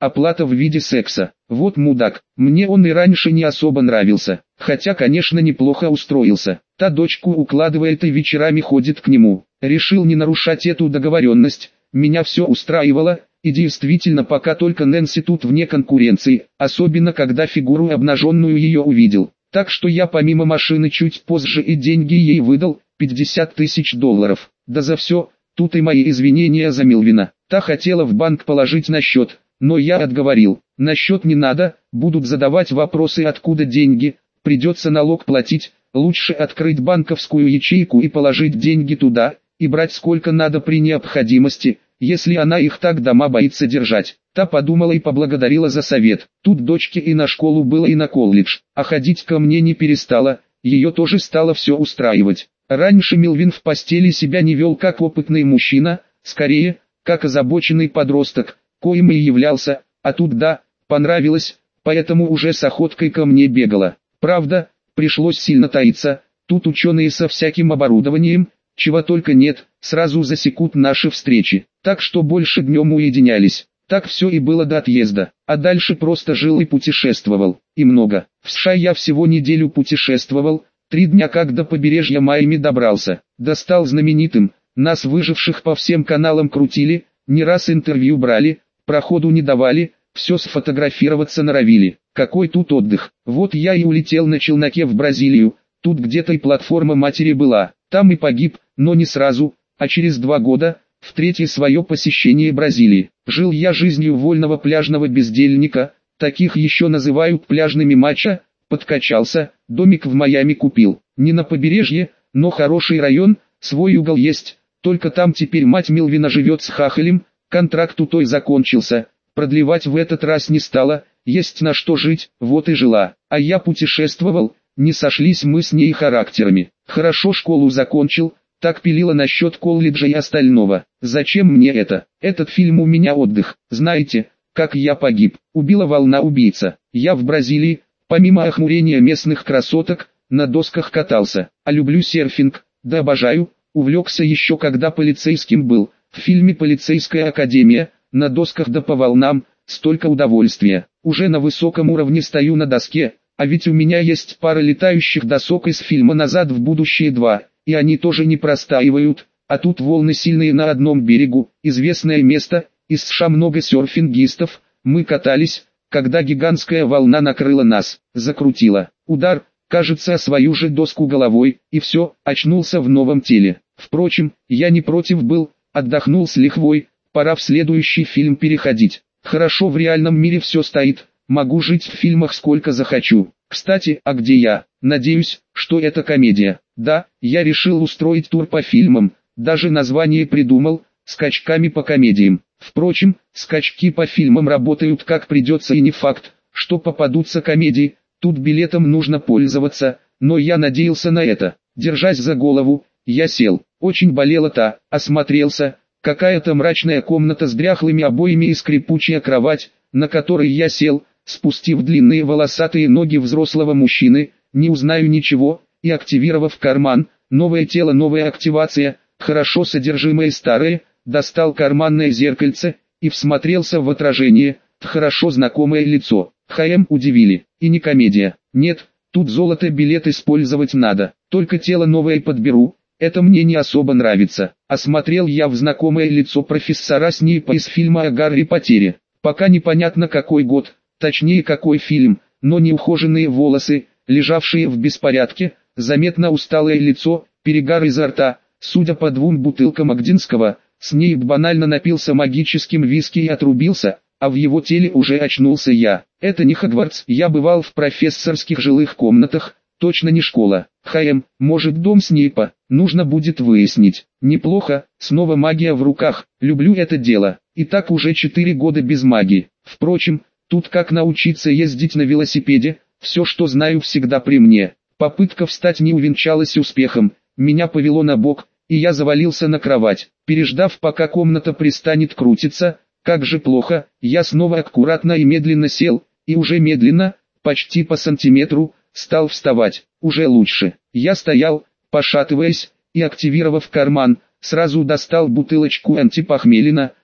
оплата в виде секса. Вот мудак, мне он и раньше не особо нравился, хотя конечно неплохо устроился. Та дочку укладывает и вечерами ходит к нему. Решил не нарушать эту договоренность, меня все устраивало, и действительно пока только Нэнси тут вне конкуренции, особенно когда фигуру обнаженную ее увидел. Так что я помимо машины чуть позже и деньги ей выдал, пятьдесят тысяч долларов. Да за все, тут и мои извинения за Милвина. Та хотела в банк положить на счет, но я отговорил. На счет не надо, будут задавать вопросы откуда деньги, придется налог платить, лучше открыть банковскую ячейку и положить деньги туда, и брать сколько надо при необходимости, если она их так дома боится держать. Та подумала и поблагодарила за совет. Тут дочке и на школу было, и на колледж, а ходить ко мне не перестала, ее тоже стало все устраивать. Раньше Милвин в постели себя не вел как опытный мужчина, скорее, как озабоченный подросток, коим и являлся, а тут да, понравилось, поэтому уже с охоткой ко мне бегала. Правда, пришлось сильно таиться, тут ученые со всяким оборудованием, чего только нет, сразу засекут наши встречи, так что больше днем уединялись. Так все и было до отъезда, а дальше просто жил и путешествовал, и много. В США я всего неделю путешествовал, три дня как до побережья Майами добрался, достал знаменитым, нас выживших по всем каналам крутили, не раз интервью брали, проходу не давали, все сфотографироваться норовили. Какой тут отдых, вот я и улетел на челноке в Бразилию, тут где-то и платформа матери была, там и погиб, но не сразу, а через два года, в третье свое посещение Бразилии. Жил я жизнью вольного пляжного бездельника, таких еще называют пляжными мачо, подкачался, домик в Майами купил. Не на побережье, но хороший район, свой угол есть, только там теперь мать Милвина живет с хахалем, контракт у той закончился, продлевать в этот раз не стало, есть на что жить, вот и жила. А я путешествовал, не сошлись мы с ней характерами. Хорошо школу закончил, так пилила насчет колледжа и остального. Зачем мне это? Этот фильм у меня отдых. Знаете, как я погиб? Убила волна убийца. Я в Бразилии, помимо охмурения местных красоток, на досках катался. А люблю серфинг, да обожаю, увлекся еще когда полицейским был. В фильме «Полицейская академия», на досках да по волнам, столько удовольствия. Уже на высоком уровне стою на доске, а ведь у меня есть пара летающих досок из фильма «Назад в будущее два». И они тоже не простаивают, а тут волны сильные на одном берегу, известное место, из США много серфингистов, мы катались, когда гигантская волна накрыла нас, закрутила, удар, кажется, о свою же доску головой, и все, очнулся в новом теле. Впрочем, я не против был, отдохнул с лихвой, пора в следующий фильм переходить. Хорошо, в реальном мире все стоит, могу жить в фильмах сколько захочу. Кстати, а где я? Надеюсь, что это комедия. Да, я решил устроить тур по фильмам, даже название придумал, скачками по комедиям. Впрочем, скачки по фильмам работают как придется и не факт, что попадутся комедии, тут билетом нужно пользоваться, но я надеялся на это. Держась за голову, я сел, очень болела та, осмотрелся, какая-то мрачная комната с дряхлыми обоями и скрипучая кровать, на которой я сел, спустив длинные волосатые ноги взрослого мужчины, не узнаю ничего, и активировав карман, новое тело, новая активация, хорошо содержимое старое, достал карманное зеркальце, и всмотрелся в отражение, в хорошо знакомое лицо. ХМ удивили, и не комедия, нет, тут золото билет использовать надо, только тело новое подберу, это мне не особо нравится. Осмотрел я в знакомое лицо профессора Снейпа из фильма о Гарри Поттере, пока непонятно какой год, точнее какой фильм, но неухоженные волосы, лежавшие в беспорядке, заметно усталое лицо, перегар изо рта, судя по двум бутылкам Агдинского, Снейп банально напился магическим виски и отрубился, а в его теле уже очнулся я. Это не Хогвартс, я бывал в профессорских жилых комнатах, точно не школа. ХМ, может дом Снейпа, нужно будет выяснить. Неплохо, снова магия в руках, люблю это дело, и так уже четыре года без магии. Впрочем, тут как научиться ездить на велосипеде, все что знаю всегда при мне. Попытка встать не увенчалась успехом, меня повело на бок, и я завалился на кровать. Переждав пока комната пристанет крутиться, как же плохо, я снова аккуратно и медленно сел, и уже медленно, почти по сантиметру, стал вставать. Уже лучше. Я стоял, пошатываясь, и активировав карман, сразу достал бутылочку антипохмелина,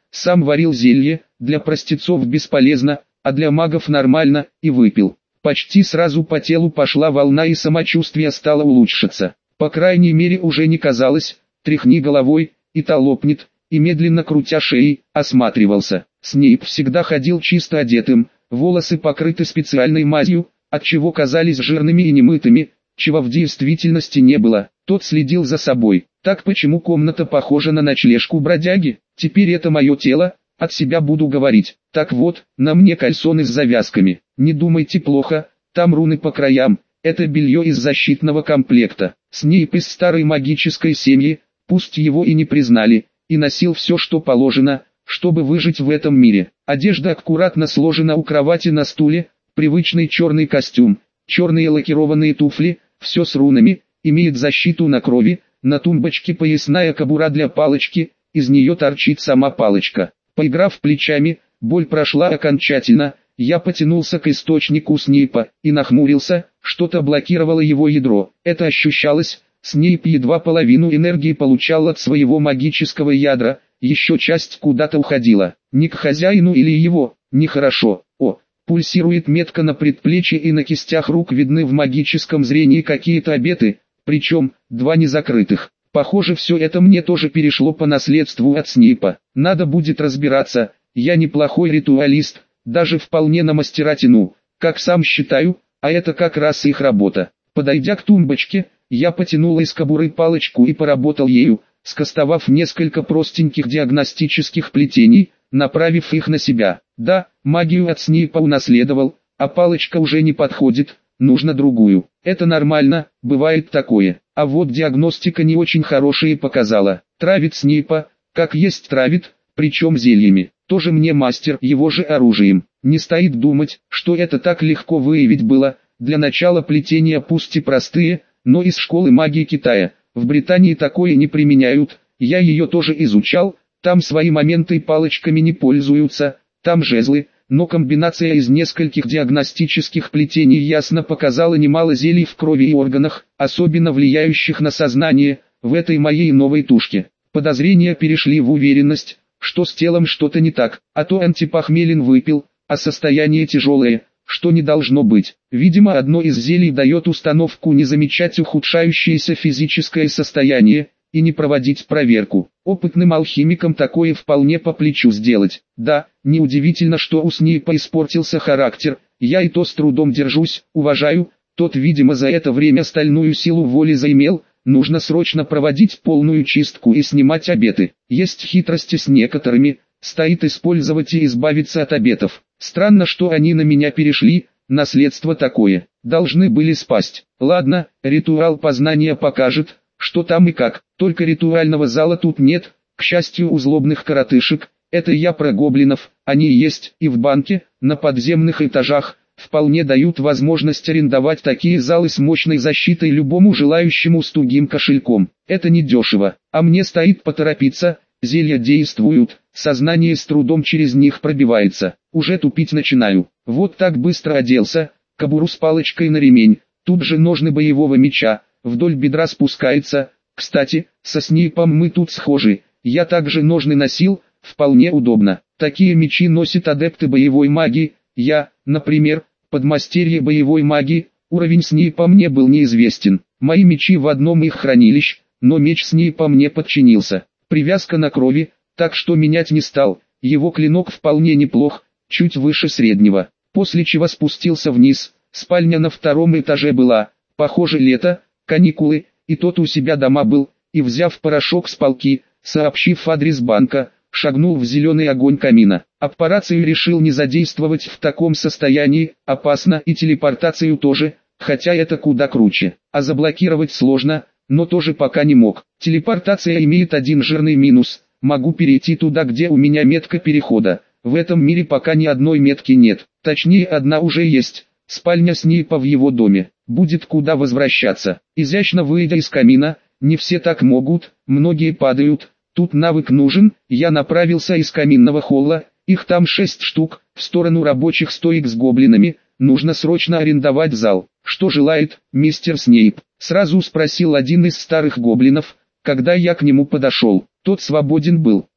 сам варил зелье, для простецов бесполезно, а для магов нормально, и выпил. Почти сразу по телу пошла волна и самочувствие стало улучшаться. По крайней мере уже не казалось, тряхни головой, и та лопнет, и медленно крутя шеей, осматривался. Снейп всегда ходил чисто одетым, волосы покрыты специальной мазью, отчего казались жирными и немытыми, чего в действительности не было. Тот следил за собой. Так почему комната похожа на ночлежку бродяги? Теперь это мое тело, от себя буду говорить. Так вот, на мне кальсоны с завязками. Не думайте плохо, там руны по краям. Это белье из защитного комплекта. Снейп из старой магической семьи, пусть его и не признали, и носил все, что положено, чтобы выжить в этом мире. Одежда аккуратно сложена у кровати на стуле, привычный черный костюм, черные лакированные туфли, все с рунами, имеет защиту на крови, на тумбочке поясная кобура для палочки, из нее торчит сама палочка. Поиграв плечами, боль прошла окончательно, я потянулся к источнику Снейпа и нахмурился, что-то блокировало его ядро. Это ощущалось, Снейп едва половину энергии получал от своего магического ядра, еще часть куда-то уходила. Не к хозяину или его, нехорошо. О, пульсирует метка на предплечье и на кистях рук видны в магическом зрении какие-то обеты, причем, два незакрытых. Похоже, все это мне тоже перешло по наследству от Снейпа. Надо будет разбираться, я неплохой ритуалист, даже вполне на мастера тяну, как сам считаю, а это как раз их работа. Подойдя к тумбочке, я потянул из кобуры палочку и поработал ею, скостовав несколько простеньких диагностических плетений, направив их на себя. Да, магию от Снейпа унаследовал, а палочка уже не подходит, нужно другую. Это нормально, бывает такое. А вот диагностика не очень хорошая показала. Травит Снейпа, как есть травит, причем зельями. Тоже мне мастер, его же оружием. Не стоит думать, что это так легко выявить было. Для начала плетения пусть и простые, но из школы магии Китая. В Британии такое не применяют, я ее тоже изучал, там свои моменты палочками не пользуются, там жезлы, но комбинация из нескольких диагностических плетений ясно показала немало зелий в крови и органах, особенно влияющих на сознание, в этой моей новой тушке. Подозрения перешли в уверенность, что с телом что-то не так, а то антипохмелин выпил, а состояние тяжелое, что не должно быть. Видимо, одно из зелий дает установку не замечать ухудшающееся физическое состояние, и не проводить проверку. Опытным алхимикам такое вполне по плечу сделать. Да, неудивительно, что у Снейпа испортился характер, я и то с трудом держусь, уважаю, тот, видимо, за это время стальную силу воли заимел, нужно срочно проводить полную чистку и снимать обеты. Есть хитрости с некоторыми, стоит использовать и избавиться от обетов. Странно, что они на меня перешли, наследство такое, должны были спасть. Ладно, ритуал познания покажет, что там и как, только ритуального зала тут нет, к счастью у злобных коротышек, это я про гоблинов, они есть и в банке, на подземных этажах, вполне дают возможность арендовать такие залы с мощной защитой любому желающему с тугим кошельком. Это не дешево, а мне стоит поторопиться, зелья действуют, сознание с трудом через них пробивается, уже тупить начинаю. Вот так быстро оделся, кобуру с палочкой на ремень, тут же ножны боевого меча, вдоль бедра спускается. Кстати, со Снейпом мы тут схожи, я также ножны носил, вполне удобно. Такие мечи носят адепты боевой магии, я, например, подмастерье боевой магии, уровень Снейпа мне был неизвестен. Мои мечи в одном их хранилищ, но меч Снейпа мне подчинился. Привязка на крови, так что менять не стал, его клинок вполне неплох, чуть выше среднего. После чего спустился вниз, спальня на втором этаже была, похоже лето, каникулы, и тот у себя дома был, и взяв порошок с полки, сообщив адрес банка, шагнул в зеленый огонь камина. Аппарацию решил не задействовать в таком состоянии, опасно, и телепортацию тоже, хотя это куда круче. А заблокировать сложно, но тоже пока не мог. Телепортация имеет один жирный минус, могу перейти туда, где у меня метка перехода. В этом мире пока ни одной метки нет, точнее одна уже есть, спальня Снейпа в его доме. Будет куда возвращаться. Изящно выйдя из камина, не все так могут, многие падают, тут навык нужен, я направился из каминного холла, их там шесть штук, в сторону рабочих стоек с гоблинами, нужно срочно арендовать зал. Что желает, мистер Снейп? Сразу спросил один из старых гоблинов, когда я к нему подошел. Тот свободен был.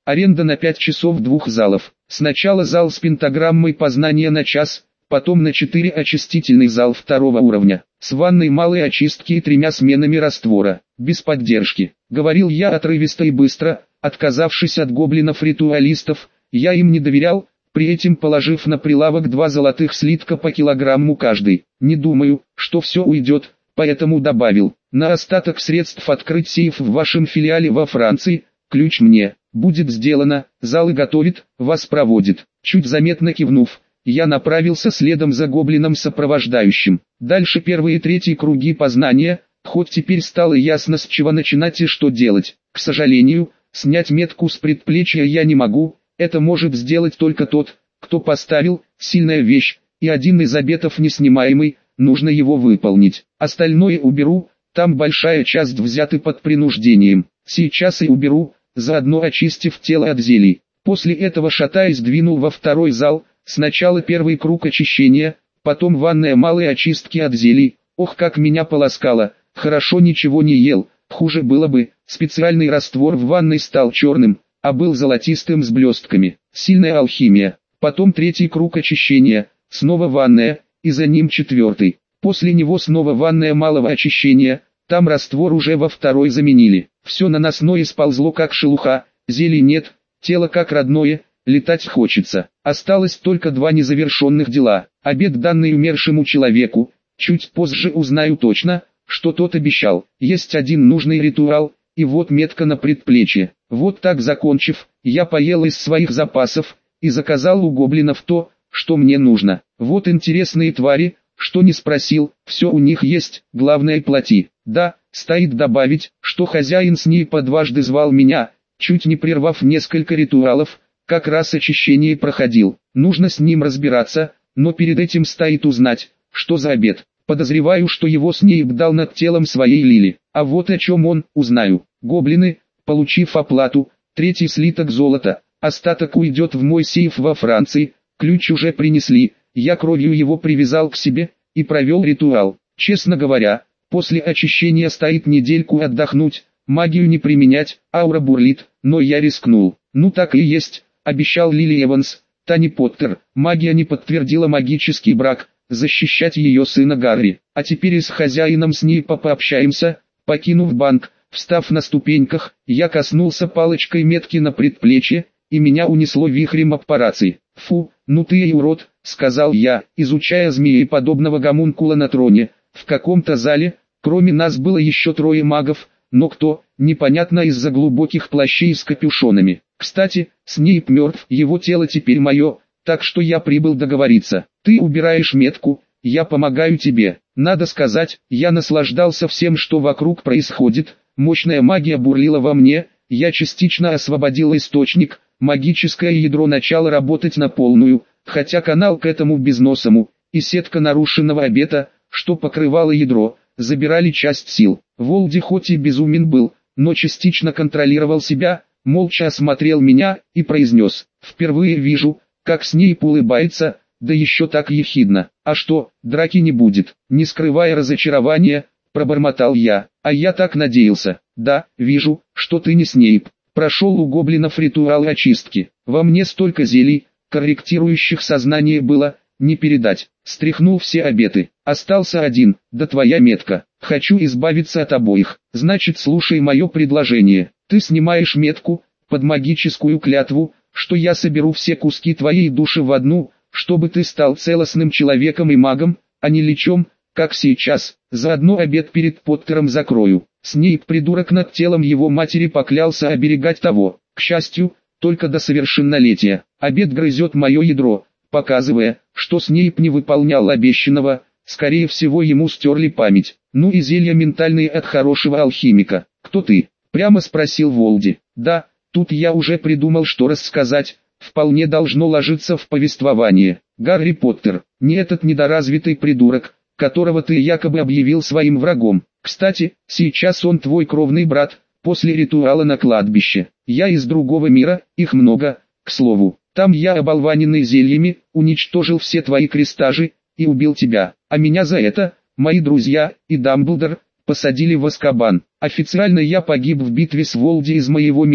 Аренда на пять часов двух залов. Сначала зал с пентаграммой познания на час, потом на четыре очистительный зал второго уровня, с ванной малой очистки и тремя сменами раствора, без поддержки. Говорил я отрывисто и быстро, отказавшись от гоблинов-ритуалистов, я им не доверял, при этом положив на прилавок два золотых слитка по килограмму каждый. Не думаю, что все уйдет, поэтому добавил, на остаток средств открыть сейф в вашем филиале во Франции, ключ мне. Будет сделано, залы готовит, вас проводит. Чуть заметно кивнув, я направился следом за гоблином-сопровождающим. Дальше первые и третьи круги познания, хоть теперь стало ясно, с чего начинать и что делать. К сожалению, снять метку с предплечья я не могу, это может сделать только тот, кто поставил, сильная вещь, и один из обетов неснимаемый, нужно его выполнить. Остальное уберу, там большая часть взяты под принуждением. Сейчас и уберу, заодно очистив тело от зелий. После этого шатаясь двинул во второй зал, сначала первый круг очищения, потом ванная малой очистки от зелий. Ох, как меня полоскало, хорошо ничего не ел, хуже было бы, специальный раствор в ванной стал черным, а был золотистым с блестками. Сильная алхимия. Потом третий круг очищения, снова ванная, и за ним четвертый. После него снова ванная малого очищения, там раствор уже во второй заменили. Все наносное сползло как шелуха, зелий нет, тело как родное, летать хочется. Осталось только два незавершенных дела. Обет, данный умершему человеку, чуть позже узнаю точно, что тот обещал. Есть один нужный ритуал, и вот метка на предплечье. Вот так закончив, я поел из своих запасов, и заказал у гоблинов то, что мне нужно. Вот интересные твари, что не спросил, все у них есть, главное плати. Да, стоит добавить, что хозяин Снейпа дважды звал меня, чуть не прервав несколько ритуалов, как раз очищение проходил. Нужно с ним разбираться, но перед этим стоит узнать, что за обет. Подозреваю, что его Снейп дал над телом своей Лили. А вот о чем он, узнаю. Гоблины, получив оплату, третий слиток золота, остаток уйдет в мой сейф во Франции, ключ уже принесли, я кровью его привязал к себе, и провел ритуал. Честно говоря, после очищения стоит недельку отдохнуть, магию не применять, аура бурлит, но я рискнул. Ну так и есть, обещал Лили Эванс, Тани Поттер, магия не подтвердила магический брак, защищать ее сына Гарри. А теперь и с хозяином Снейпа пообщаемся. Покинув банк, встав на ступеньках, я коснулся палочкой метки на предплечье, и меня унесло вихрем аппарации. «Фу, ну ты и урод», — сказал я, изучая змееподобного гомункула на троне. В каком-то зале, кроме нас было еще трое магов, но кто, непонятно из-за глубоких плащей с капюшонами. Кстати, Снейп мертв, его тело теперь мое, так что я прибыл договориться. Ты убираешь метку, я помогаю тебе. Надо сказать, я наслаждался всем, что вокруг происходит, мощная магия бурлила во мне, я частично освободил источник, магическое ядро начало работать на полную, хотя канал к этому безносому, и сетка нарушенного обета, что покрывало ядро, забирали часть сил. Волди хоть и безумен был, но частично контролировал себя, молча осмотрел меня и произнес: «Впервые вижу, как Снейп улыбается, да еще так ехидно. А что, драки не будет?» Не скрывая разочарования, пробормотал я. «А я так надеялся. Да, вижу, что ты не Снейп. Прошел у гоблинов ритуал очистки. Во мне столько зелий, корректирующих сознание было, не передать. Стряхнул все обеты. Остался один, да твоя метка. Хочу избавиться от обоих. Значит, слушай мое предложение. Ты снимаешь метку, под магическую клятву, что я соберу все куски твоей души в одну, чтобы ты стал целостным человеком и магом, а не личом, как сейчас. Заодно обет перед Поттером закрою». Снейп, придурок, над телом его матери поклялся оберегать того. К счастью, только до совершеннолетия. Обет грызет мое ядро, показывая, что Снейп не выполнял обещанного, скорее всего ему стерли память. Ну и зелья ментальные от хорошего алхимика. «Кто ты?» — прямо спросил Волди. «Да, тут я уже придумал, что рассказать, вполне должно ложиться в повествование. Гарри Поттер, не этот недоразвитый придурок, которого ты якобы объявил своим врагом. Кстати, сейчас он твой кровный брат, после ритуала на кладбище. Я из другого мира, их много, к слову. Там я, оболваненный зельями, уничтожил все твои крестажи и убил тебя. А меня за это, мои друзья и Дамблдор, посадили в Азкабан. Официально я погиб в битве с Волди из моего мира,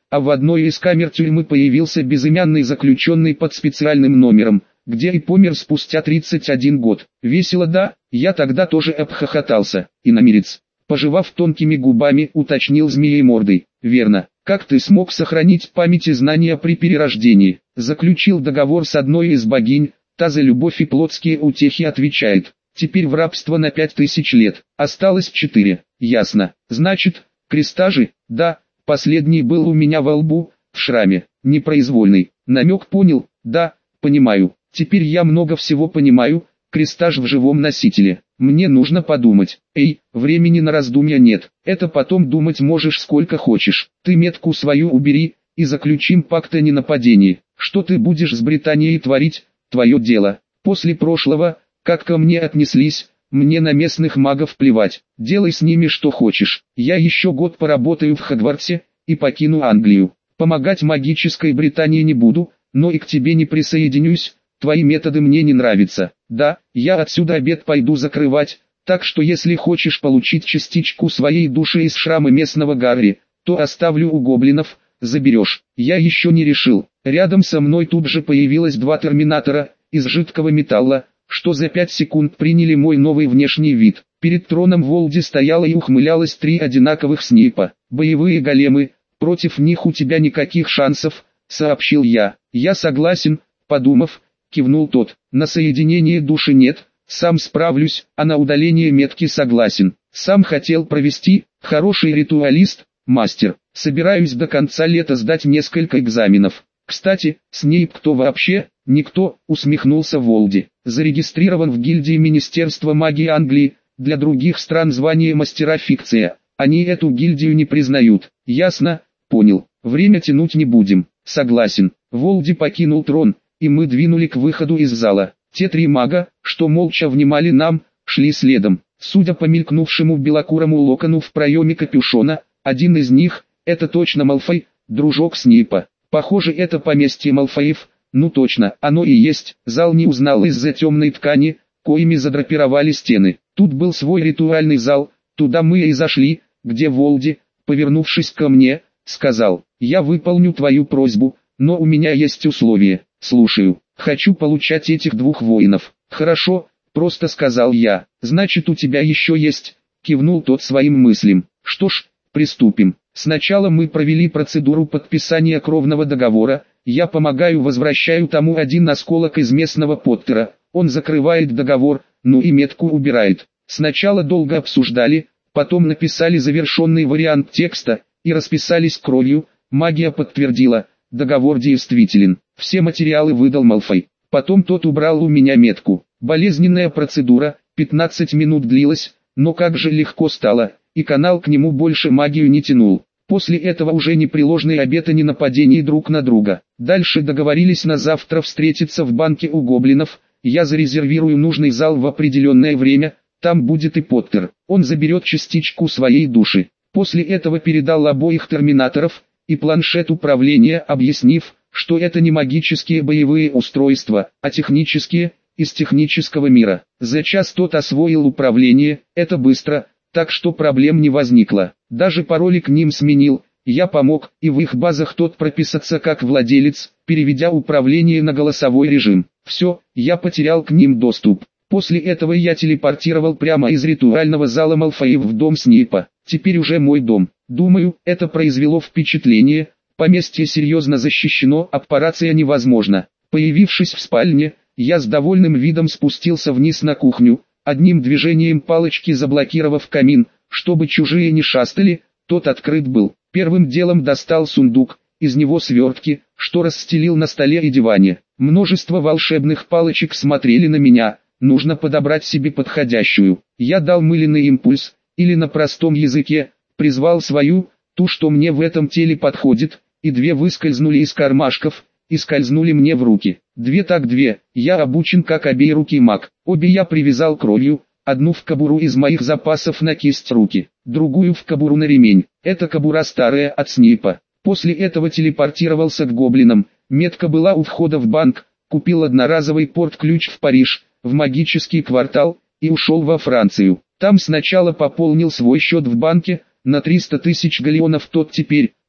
а в одной из камер тюрьмы появился безымянный заключенный под специальным номером, где и помер спустя тридцать один год. Весело, да? Я тогда тоже обхохотался. Иномерец, пожевав тонкими губами, уточнил змеей мордой. Верно. Как ты смог сохранить память и знания при перерождении? Заключил договор с одной из богинь, та за любовь и плотские утехи отвечает. Теперь в рабство на пять тысяч лет, осталось четыре. Ясно. Значит, крестажи? Да, последний был у меня во лбу, в шраме, непроизвольный. Намек понял? Да, понимаю. Теперь я много всего понимаю. Крестаж в живом носителе. Мне нужно подумать. Эй, времени на раздумья нет. Это потом думать можешь сколько хочешь. Ты метку свою убери, и заключим пакт о ненападении. Что ты будешь с Британией творить, твое дело. После прошлого, как ко мне отнеслись, мне на местных магов плевать. Делай с ними что хочешь. Я еще год поработаю в Хогвартсе, и покину Англию. Помогать магической Британии не буду, но и к тебе не присоединюсь. Твои методы мне не нравятся. Да, я отсюда обед пойду закрывать, так что если хочешь получить частичку своей души из шрама местного Гарри, то оставлю у гоблинов, заберешь. Я еще не решил. Рядом со мной тут же появилось два терминатора, из жидкого металла, что за пять секунд приняли мой новый внешний вид. Перед троном Волди стояло и ухмылялось три одинаковых снипа. Боевые големы, против них у тебя никаких шансов, сообщил я. Я согласен, подумав, кивнул тот. На соединение души нет, сам справлюсь, а на удаление метки согласен. Сам хотел провести, хороший ритуалист, мастер. Собираюсь до конца лета сдать несколько экзаменов. Кстати, Снейп кто вообще? Никто, усмехнулся Волди. Зарегистрирован в гильдии Министерства магии Англии, для других стран звание мастера фикция. Они эту гильдию не признают. Ясно, понял. Время тянуть не будем. Согласен. Волди покинул трон, и мы двинули к выходу из зала. Те три мага, что молча внимали нам, шли следом. Судя по мелькнувшему белокурому локону в проеме капюшона, один из них, это точно Малфой, дружок Снейпа. Похоже, это поместье Малфоев, ну точно, оно и есть. Зал не узнал из-за темной ткани, коими задрапировали стены. Тут был свой ритуальный зал, туда мы и зашли, где Волди, повернувшись ко мне, сказал: «Я выполню твою просьбу, но у меня есть условие». «Слушаю. Хочу получать этих двух воинов». «Хорошо», просто сказал я. «Значит, у тебя еще есть», кивнул тот своим мыслям. «Что ж, приступим. Сначала мы провели процедуру подписания кровного договора. Я помогаю, возвращаю тому один осколок из местного Поттера. Он закрывает договор, ну и метку убирает. Сначала долго обсуждали, потом написали завершенный вариант текста и расписались кровью. Магия подтвердила, договор действителен. Все материалы выдал Малфой. Потом тот убрал у меня метку. Болезненная процедура, пятнадцать минут длилась, но как же легко стало, и канал к нему больше магию не тянул. После этого уже непреложный обет о ненападении друг на друга. Дальше договорились на завтра встретиться в банке у гоблинов. Я зарезервирую нужный зал в определенное время, там будет и Поттер. Он заберет частичку своей души. После этого передал обоих терминаторов и планшет управления, объяснив, что это не магические боевые устройства, а технические, из технического мира. За час тот освоил управление, это быстро, так что проблем не возникло. Даже пароли к ним сменил, я помог, и в их базах тот прописаться как владелец, переведя управление на голосовой режим. Все, я потерял к ним доступ. После этого я телепортировал прямо из ритуального зала Малфоев в дом Снейпа. Теперь уже мой дом. Думаю, это произвело впечатление. Поместье серьезно защищено, операция невозможна. Появившись в спальне, я с довольным видом спустился вниз на кухню, одним движением палочки заблокировав камин, чтобы чужие не шастали. Тот открыт был. Первым делом достал сундук, из него свертки, что расстелил на столе и диване. Множество волшебных палочек смотрели на меня, нужно подобрать себе подходящую. Я дал мыленный импульс, или на простом языке, призвал свою, ту, что мне в этом теле подходит, и две выскользнули из кармашков, и скользнули мне в руки. Две так две, я обучен как обей руки маг. Обе я привязал кровью, одну в кобуру из моих запасов на кисть руки, другую в кобуру на ремень. Эта кобура старая от Снейпа. После этого телепортировался к гоблинам. Метка была у входа в банк, купил одноразовый порт-ключ в Париж, в магический квартал, и ушел во Францию. Там сначала пополнил свой счет в банке, на триста тысяч галеонов тот теперь,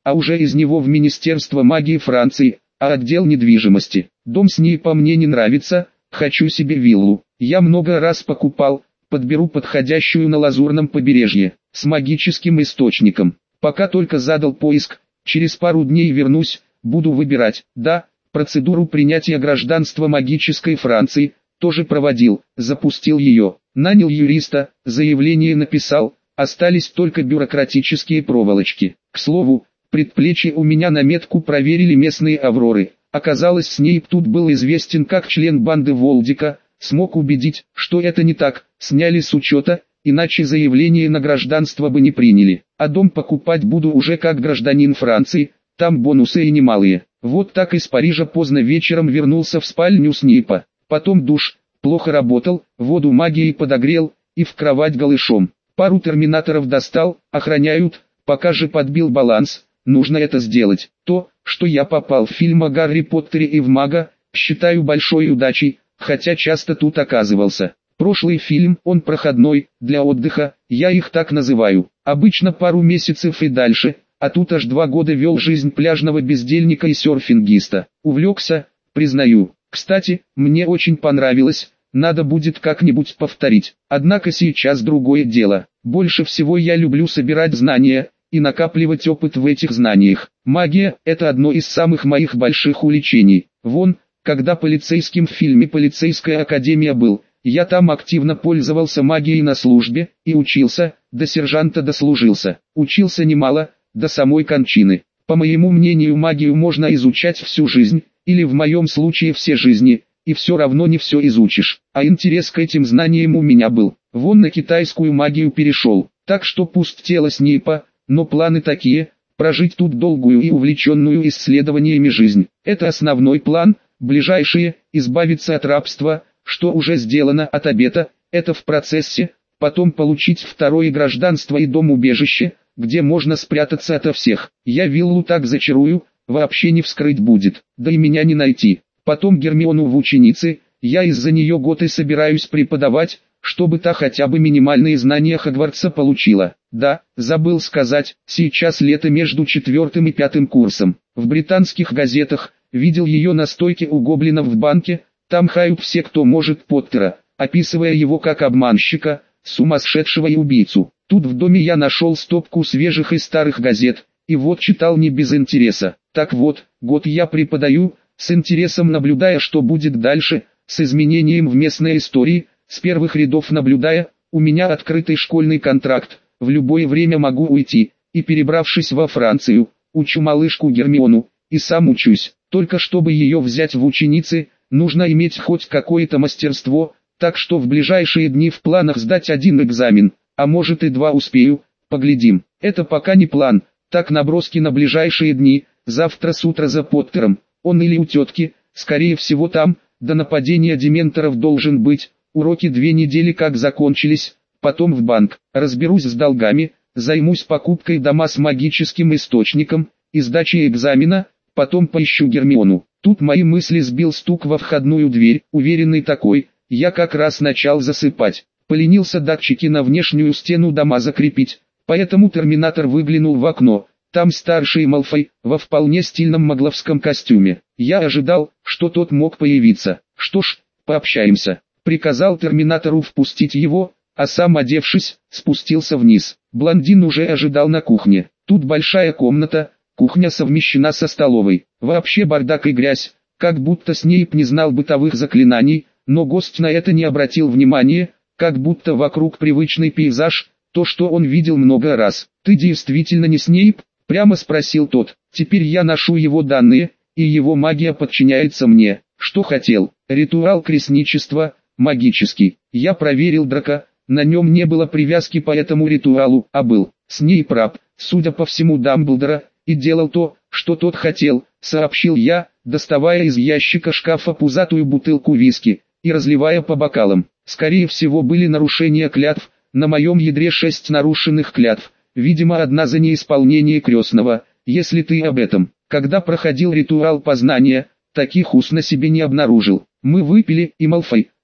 а уже из него в Министерство магии Франции, а отдел недвижимости. Дом Снейпа мне не нравится, хочу себе виллу. Я много раз покупал, подберу подходящую на Лазурном побережье, с магическим источником. Пока только задал поиск, через пару дней вернусь, буду выбирать. Да, процедуру принятия гражданства магической Франции тоже проводил, запустил ее, нанял юриста, заявление написал, остались только бюрократические проволочки. К слову, предплечье у меня на метку проверили местные авроры. Оказалось, Снейп тут был известен как член банды Волдика, смог убедить, что это не так, сняли с учета, иначе заявление на гражданство бы не приняли. А дом покупать буду уже как гражданин Франции, там бонусы и немалые. Вот так из Парижа поздно вечером вернулся в спальню Снейпа. Потом душ, плохо работал, воду магией подогрел, и в кровать голышом. Пару терминаторов достал, охраняют, пока же подбил баланс, нужно это сделать. То, что я попал в фильм о Гарри Поттере и в Мага, считаю большой удачей, хотя часто тут оказывался. Прошлый фильм, он проходной, для отдыха, я их так называю. Обычно пару месяцев и дальше, а тут аж два года вел жизнь пляжного бездельника и серфингиста. Увлекся, признаю. Кстати, мне очень понравилось, надо будет как-нибудь повторить. Однако сейчас другое дело. Больше всего я люблю собирать знания и накапливать опыт в этих знаниях. Магия – это одно из самых моих больших увлечений. Вон, когда полицейским в фильме «Полицейская академия» был, я там активно пользовался магией на службе и учился, до сержанта дослужился. Учился немало, до самой кончины. По моему мнению, магию можно изучать всю жизнь, или в моем случае все жизни, и все равно не все изучишь. А интерес к этим знаниям у меня был. Вон на китайскую магию перешел. Так что пусть тело Снейпа, но планы такие, прожить тут долгую и увлеченную исследованиями жизнь. Это основной план, ближайшие, избавиться от рабства, что уже сделано, от обета, это в процессе, потом получить второе гражданство и дом-убежище, где можно спрятаться ото всех. Я виллу так зачарую, вообще не вскрыть будет, да и меня не найти. Потом Гермиону в ученицы, я из-за нее год и собираюсь преподавать, чтобы та хотя бы минимальные знания Хогвартса получила. Да, забыл сказать, сейчас лето между четвертым и пятым курсом. В британских газетах видел ее на стойке у гоблинов в банке, там хают все, кто может, Поттера, описывая его как обманщика, сумасшедшего и убийцу. Тут в доме я нашел стопку свежих и старых газет, и вот читал не без интереса. Так вот, год я преподаю, с интересом наблюдая, что будет дальше, с изменением в местной истории, с первых рядов наблюдая, у меня открытый школьный контракт, в любое время могу уйти, и перебравшись во Францию, учу малышку Гермиону, и сам учусь, только чтобы ее взять в ученицы, нужно иметь хоть какое-то мастерство, так что в ближайшие дни в планах сдать один экзамен, а может и два успею, поглядим. Это пока не план, так наброски на ближайшие дни, завтра с утра за Поттером, он или у тетки, скорее всего там, до нападения дементоров должен быть, уроки две недели как закончились, потом в банк, разберусь с долгами, займусь покупкой дома с магическим источником, и сдачей экзамена, потом поищу Гермиону. Тут мои мысли сбил стук во входную дверь, уверенный такой, я как раз начал засыпать, поленился датчики на внешнюю стену дома закрепить, поэтому терминатор выглянул в окно. Там старший Малфой, во вполне стильном магловском костюме. Я ожидал, что тот мог появиться. Что ж, пообщаемся. Приказал терминатору впустить его, а сам, одевшись, спустился вниз. Блондин уже ожидал на кухне. Тут большая комната, кухня совмещена со столовой. Вообще бардак и грязь, как будто Снейп не знал бытовых заклинаний, но гость на это не обратил внимания, как будто вокруг привычный пейзаж, то, что он видел много раз. «Ты действительно не Снейп?» — прямо спросил тот. «Теперь я ношу его данные, и его магия подчиняется мне. Что хотел? Ритуал крестничества, магический. Я проверил Драко, на нем не было привязки по этому ритуалу, а был Снейп раб, судя по всему Дамблдора, и делал то, что тот хотел», — сообщил я, доставая из ящика шкафа пузатую бутылку виски и разливая по бокалам. Скорее всего были нарушения клятв, на моем ядре шесть нарушенных клятв. Видимо, одна за неисполнение крестного, если ты об этом. Когда проходил ритуал познания, таких уст на себе не обнаружил. Мы выпили, и Малфой,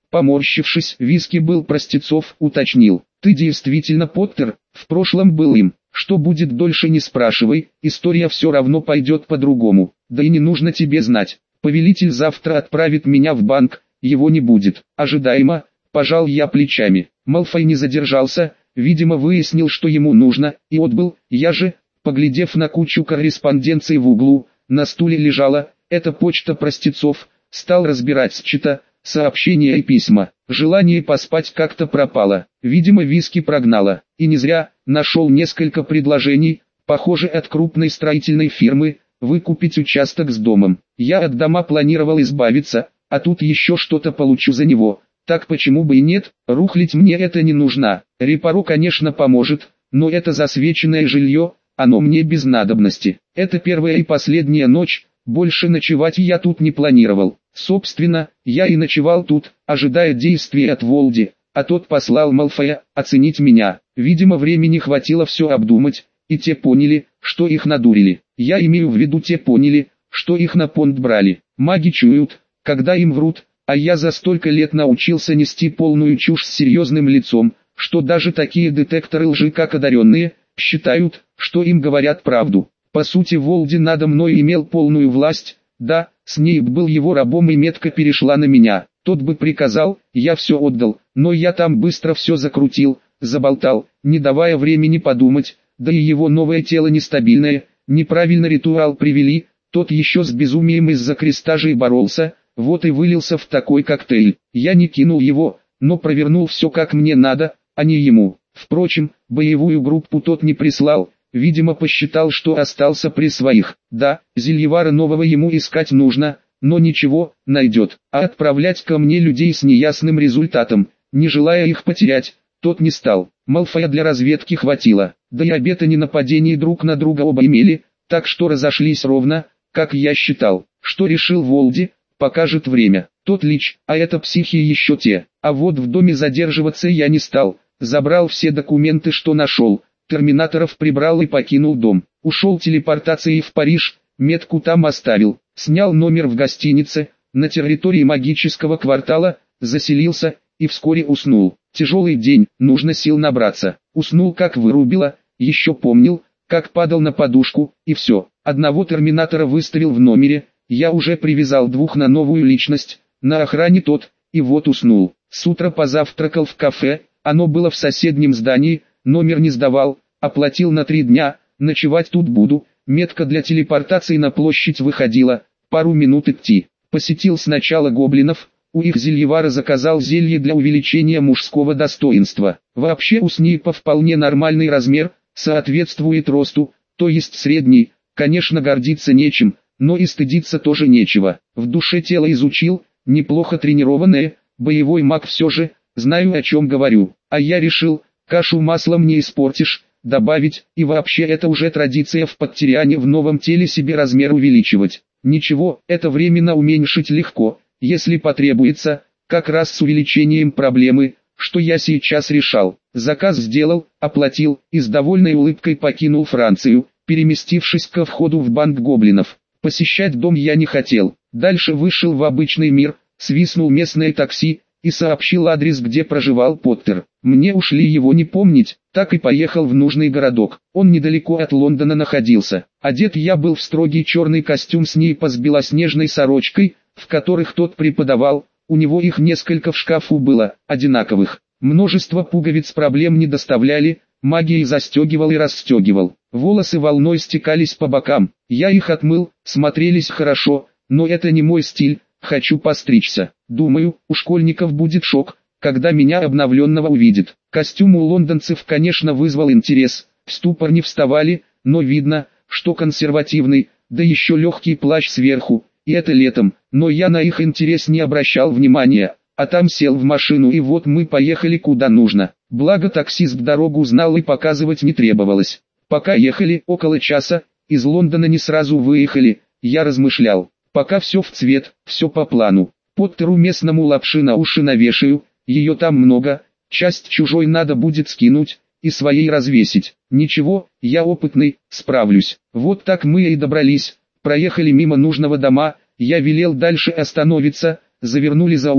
Поморщившись, Виски был простецов, уточнил. Ты действительно Поттер, в прошлом был им. Что будет дольше, не спрашивай, история все равно пойдет по-другому. Да и не нужно тебе знать. Повелитель завтра отправит меня в банк, его не будет. Ожидаемо, пожал я плечами. Малфой не задержался, видимо выяснил, что ему нужно, и отбыл. Я же, поглядев на кучу корреспонденции в углу, на стуле лежала, эта почта простецов, стал разбирать счета, сообщения и письма. Желание поспать как-то пропало. Видимо Виски прогнало. И не зря, нашел несколько предложений, похоже от крупной строительной фирмы, выкупить участок с домом. Я от дома планировал избавиться, а тут еще что-то получу за него. Так почему бы и нет, рухлить мне это не нужно. Репаро, конечно, поможет, но это засвеченное жилье, оно мне без надобности. Это первая и последняя ночь, больше ночевать я тут не планировал. Собственно, я и ночевал тут, ожидая действий от Волди, а тот послал Малфоя оценить меня. Видимо времени хватило все обдумать, и те поняли, что их надурили. Я имею в виду, те поняли, что их на понт брали. Маги чуют, когда им врут, а я за столько лет научился нести полную чушь с серьезным лицом, что даже такие детекторы лжи, как одаренные, считают, что им говорят правду. По сути, Волди надо мной имел полную власть, да, Снейп был его рабом и метка перешла на меня. Тот бы приказал, я все отдал, но я там быстро все закрутил, заболтал, не давая времени подумать, да и его новое тело нестабильное, неправильно ритуал привели, тот еще с безумием из-за крестажей боролся, вот и вылился в такой коктейль. Я не кинул его, но провернул все как мне надо, а не ему. Впрочем, боевую группу тот не прислал, видимо посчитал, что остался при своих. Да, зельевара нового ему искать нужно, но ничего, найдет. А отправлять ко мне людей с неясным результатом, не желая их потерять, тот не стал. Малфоя для разведки хватило, да и обет о ненападении друг на друга оба имели, так что разошлись ровно, как я считал. Что решил Волди, покажет время. Тот лич, а это психи еще те. А вот в доме задерживаться я не стал, забрал все документы, что нашел. Терминаторов прибрал и покинул дом. Ушел телепортацией в Париж, метку там оставил. Снял номер в гостинице, на территории магического квартала, заселился, и вскоре уснул. Тяжелый день, нужно сил набраться. Уснул как вырубило, еще помнил, как падал на подушку, и все. Одного терминатора выставил в номере, я уже привязал двух на новую личность, на охране тот, и вот уснул. С утра позавтракал в кафе, оно было в соседнем здании, номер не сдавал, оплатил на три дня, ночевать тут буду, метка для телепортации на площадь выходила, пару минут идти. Посетил сначала гоблинов, у их зельевара заказал зелье для увеличения мужского достоинства. Вообще у Снейпа вполне нормальный размер, соответствует росту, то есть средний, конечно гордиться нечем, но и стыдиться тоже нечего. В душе тело изучил, неплохо тренированное, боевой маг все же, знаю о чем говорю. А я решил, кашу маслом не испортишь, добавить, и вообще это уже традиция в Подтериане в новом теле себе размер увеличивать. Ничего, это временно уменьшить легко, если потребуется, как раз с увеличением проблемы, что я сейчас решал. Заказ сделал, оплатил, и с довольной улыбкой покинул Францию, переместившись ко входу в банк гоблинов. Посещать дом я не хотел. Дальше вышел в обычный мир, свистнул местное такси и сообщил адрес, где проживал Поттер. Мне ушли его не помнить, так и поехал в нужный городок. Он недалеко от Лондона находился. Одет я был в строгий черный костюм Снейпа с белоснежной сорочкой, в которых тот преподавал, у него их несколько в шкафу было, одинаковых. Множество пуговиц проблем не доставляли, магией застегивал и расстегивал. Волосы волной стекались по бокам, я их отмыл, смотрелись хорошо, но это не мой стиль, хочу постричься. Думаю, у школьников будет шок, когда меня обновленного увидят. Костюм у лондонцев, конечно, вызвал интерес, в ступор не вставали, но видно, что консервативный, да еще легкий плащ сверху, и это летом, но я на их интерес не обращал внимания, а там сел в машину и вот мы поехали куда нужно. Благо таксист дорогу знал и показывать не требовалось. Пока ехали около часа, из Лондона не сразу выехали, я размышлял, пока все в цвет, все по плану. Поттеру местному лапши на уши навешаю, ее там много, часть чужой надо будет скинуть, и своей развесить. Ничего, я опытный, справлюсь. Вот так мы и добрались, проехали мимо нужного дома, я велел дальше остановиться, завернули за угол,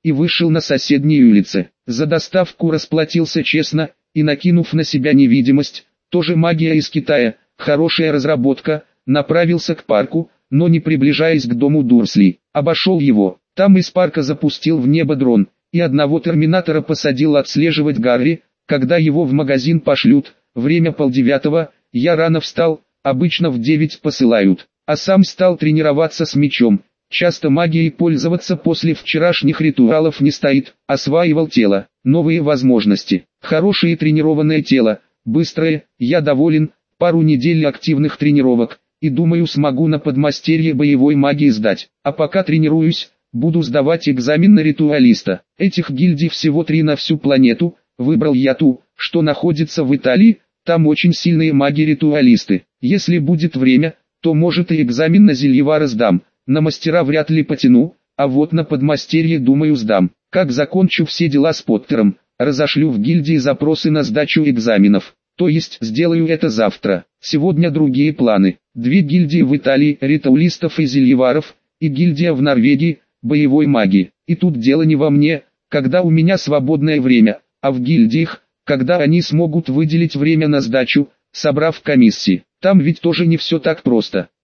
и вышел на соседние улицы. За доставку расплатился честно, и накинув на себя невидимость, тоже магия из Китая, хорошая разработка, направился к парку, но не приближаясь к дому Дурсли, обошел его. Там из парка запустил в небо дрон, и одного терминатора посадил отслеживать Гарри, когда его в магазин пошлют. Время полдевятого, я рано встал, обычно в девять посылают, а сам стал тренироваться с мечом. Часто магией пользоваться после вчерашних ритуалов не стоит, осваивал тело, новые возможности, хорошее тренированное тело, быстрое, я доволен, пару недель активных тренировок, и думаю смогу на подмастерье боевой магии сдать, а пока тренируюсь, буду сдавать экзамен на ритуалиста. Этих гильдий всего три на всю планету, выбрал я ту, что находится в Италии, там очень сильные маги-ритуалисты, если будет время, то может и экзамен на зельевара сдам. На мастера вряд ли потяну, а вот на подмастерье думаю сдам. Как закончу все дела с Поттером, разошлю в гильдии запросы на сдачу экзаменов. То есть сделаю это завтра. Сегодня другие планы. Две гильдии в Италии, ритуалистов и зельеваров, и гильдия в Норвегии, боевой магии. И тут дело не во мне, когда у меня свободное время, а в гильдиях, когда они смогут выделить время на сдачу, собрав комиссии. Там ведь тоже не все так просто.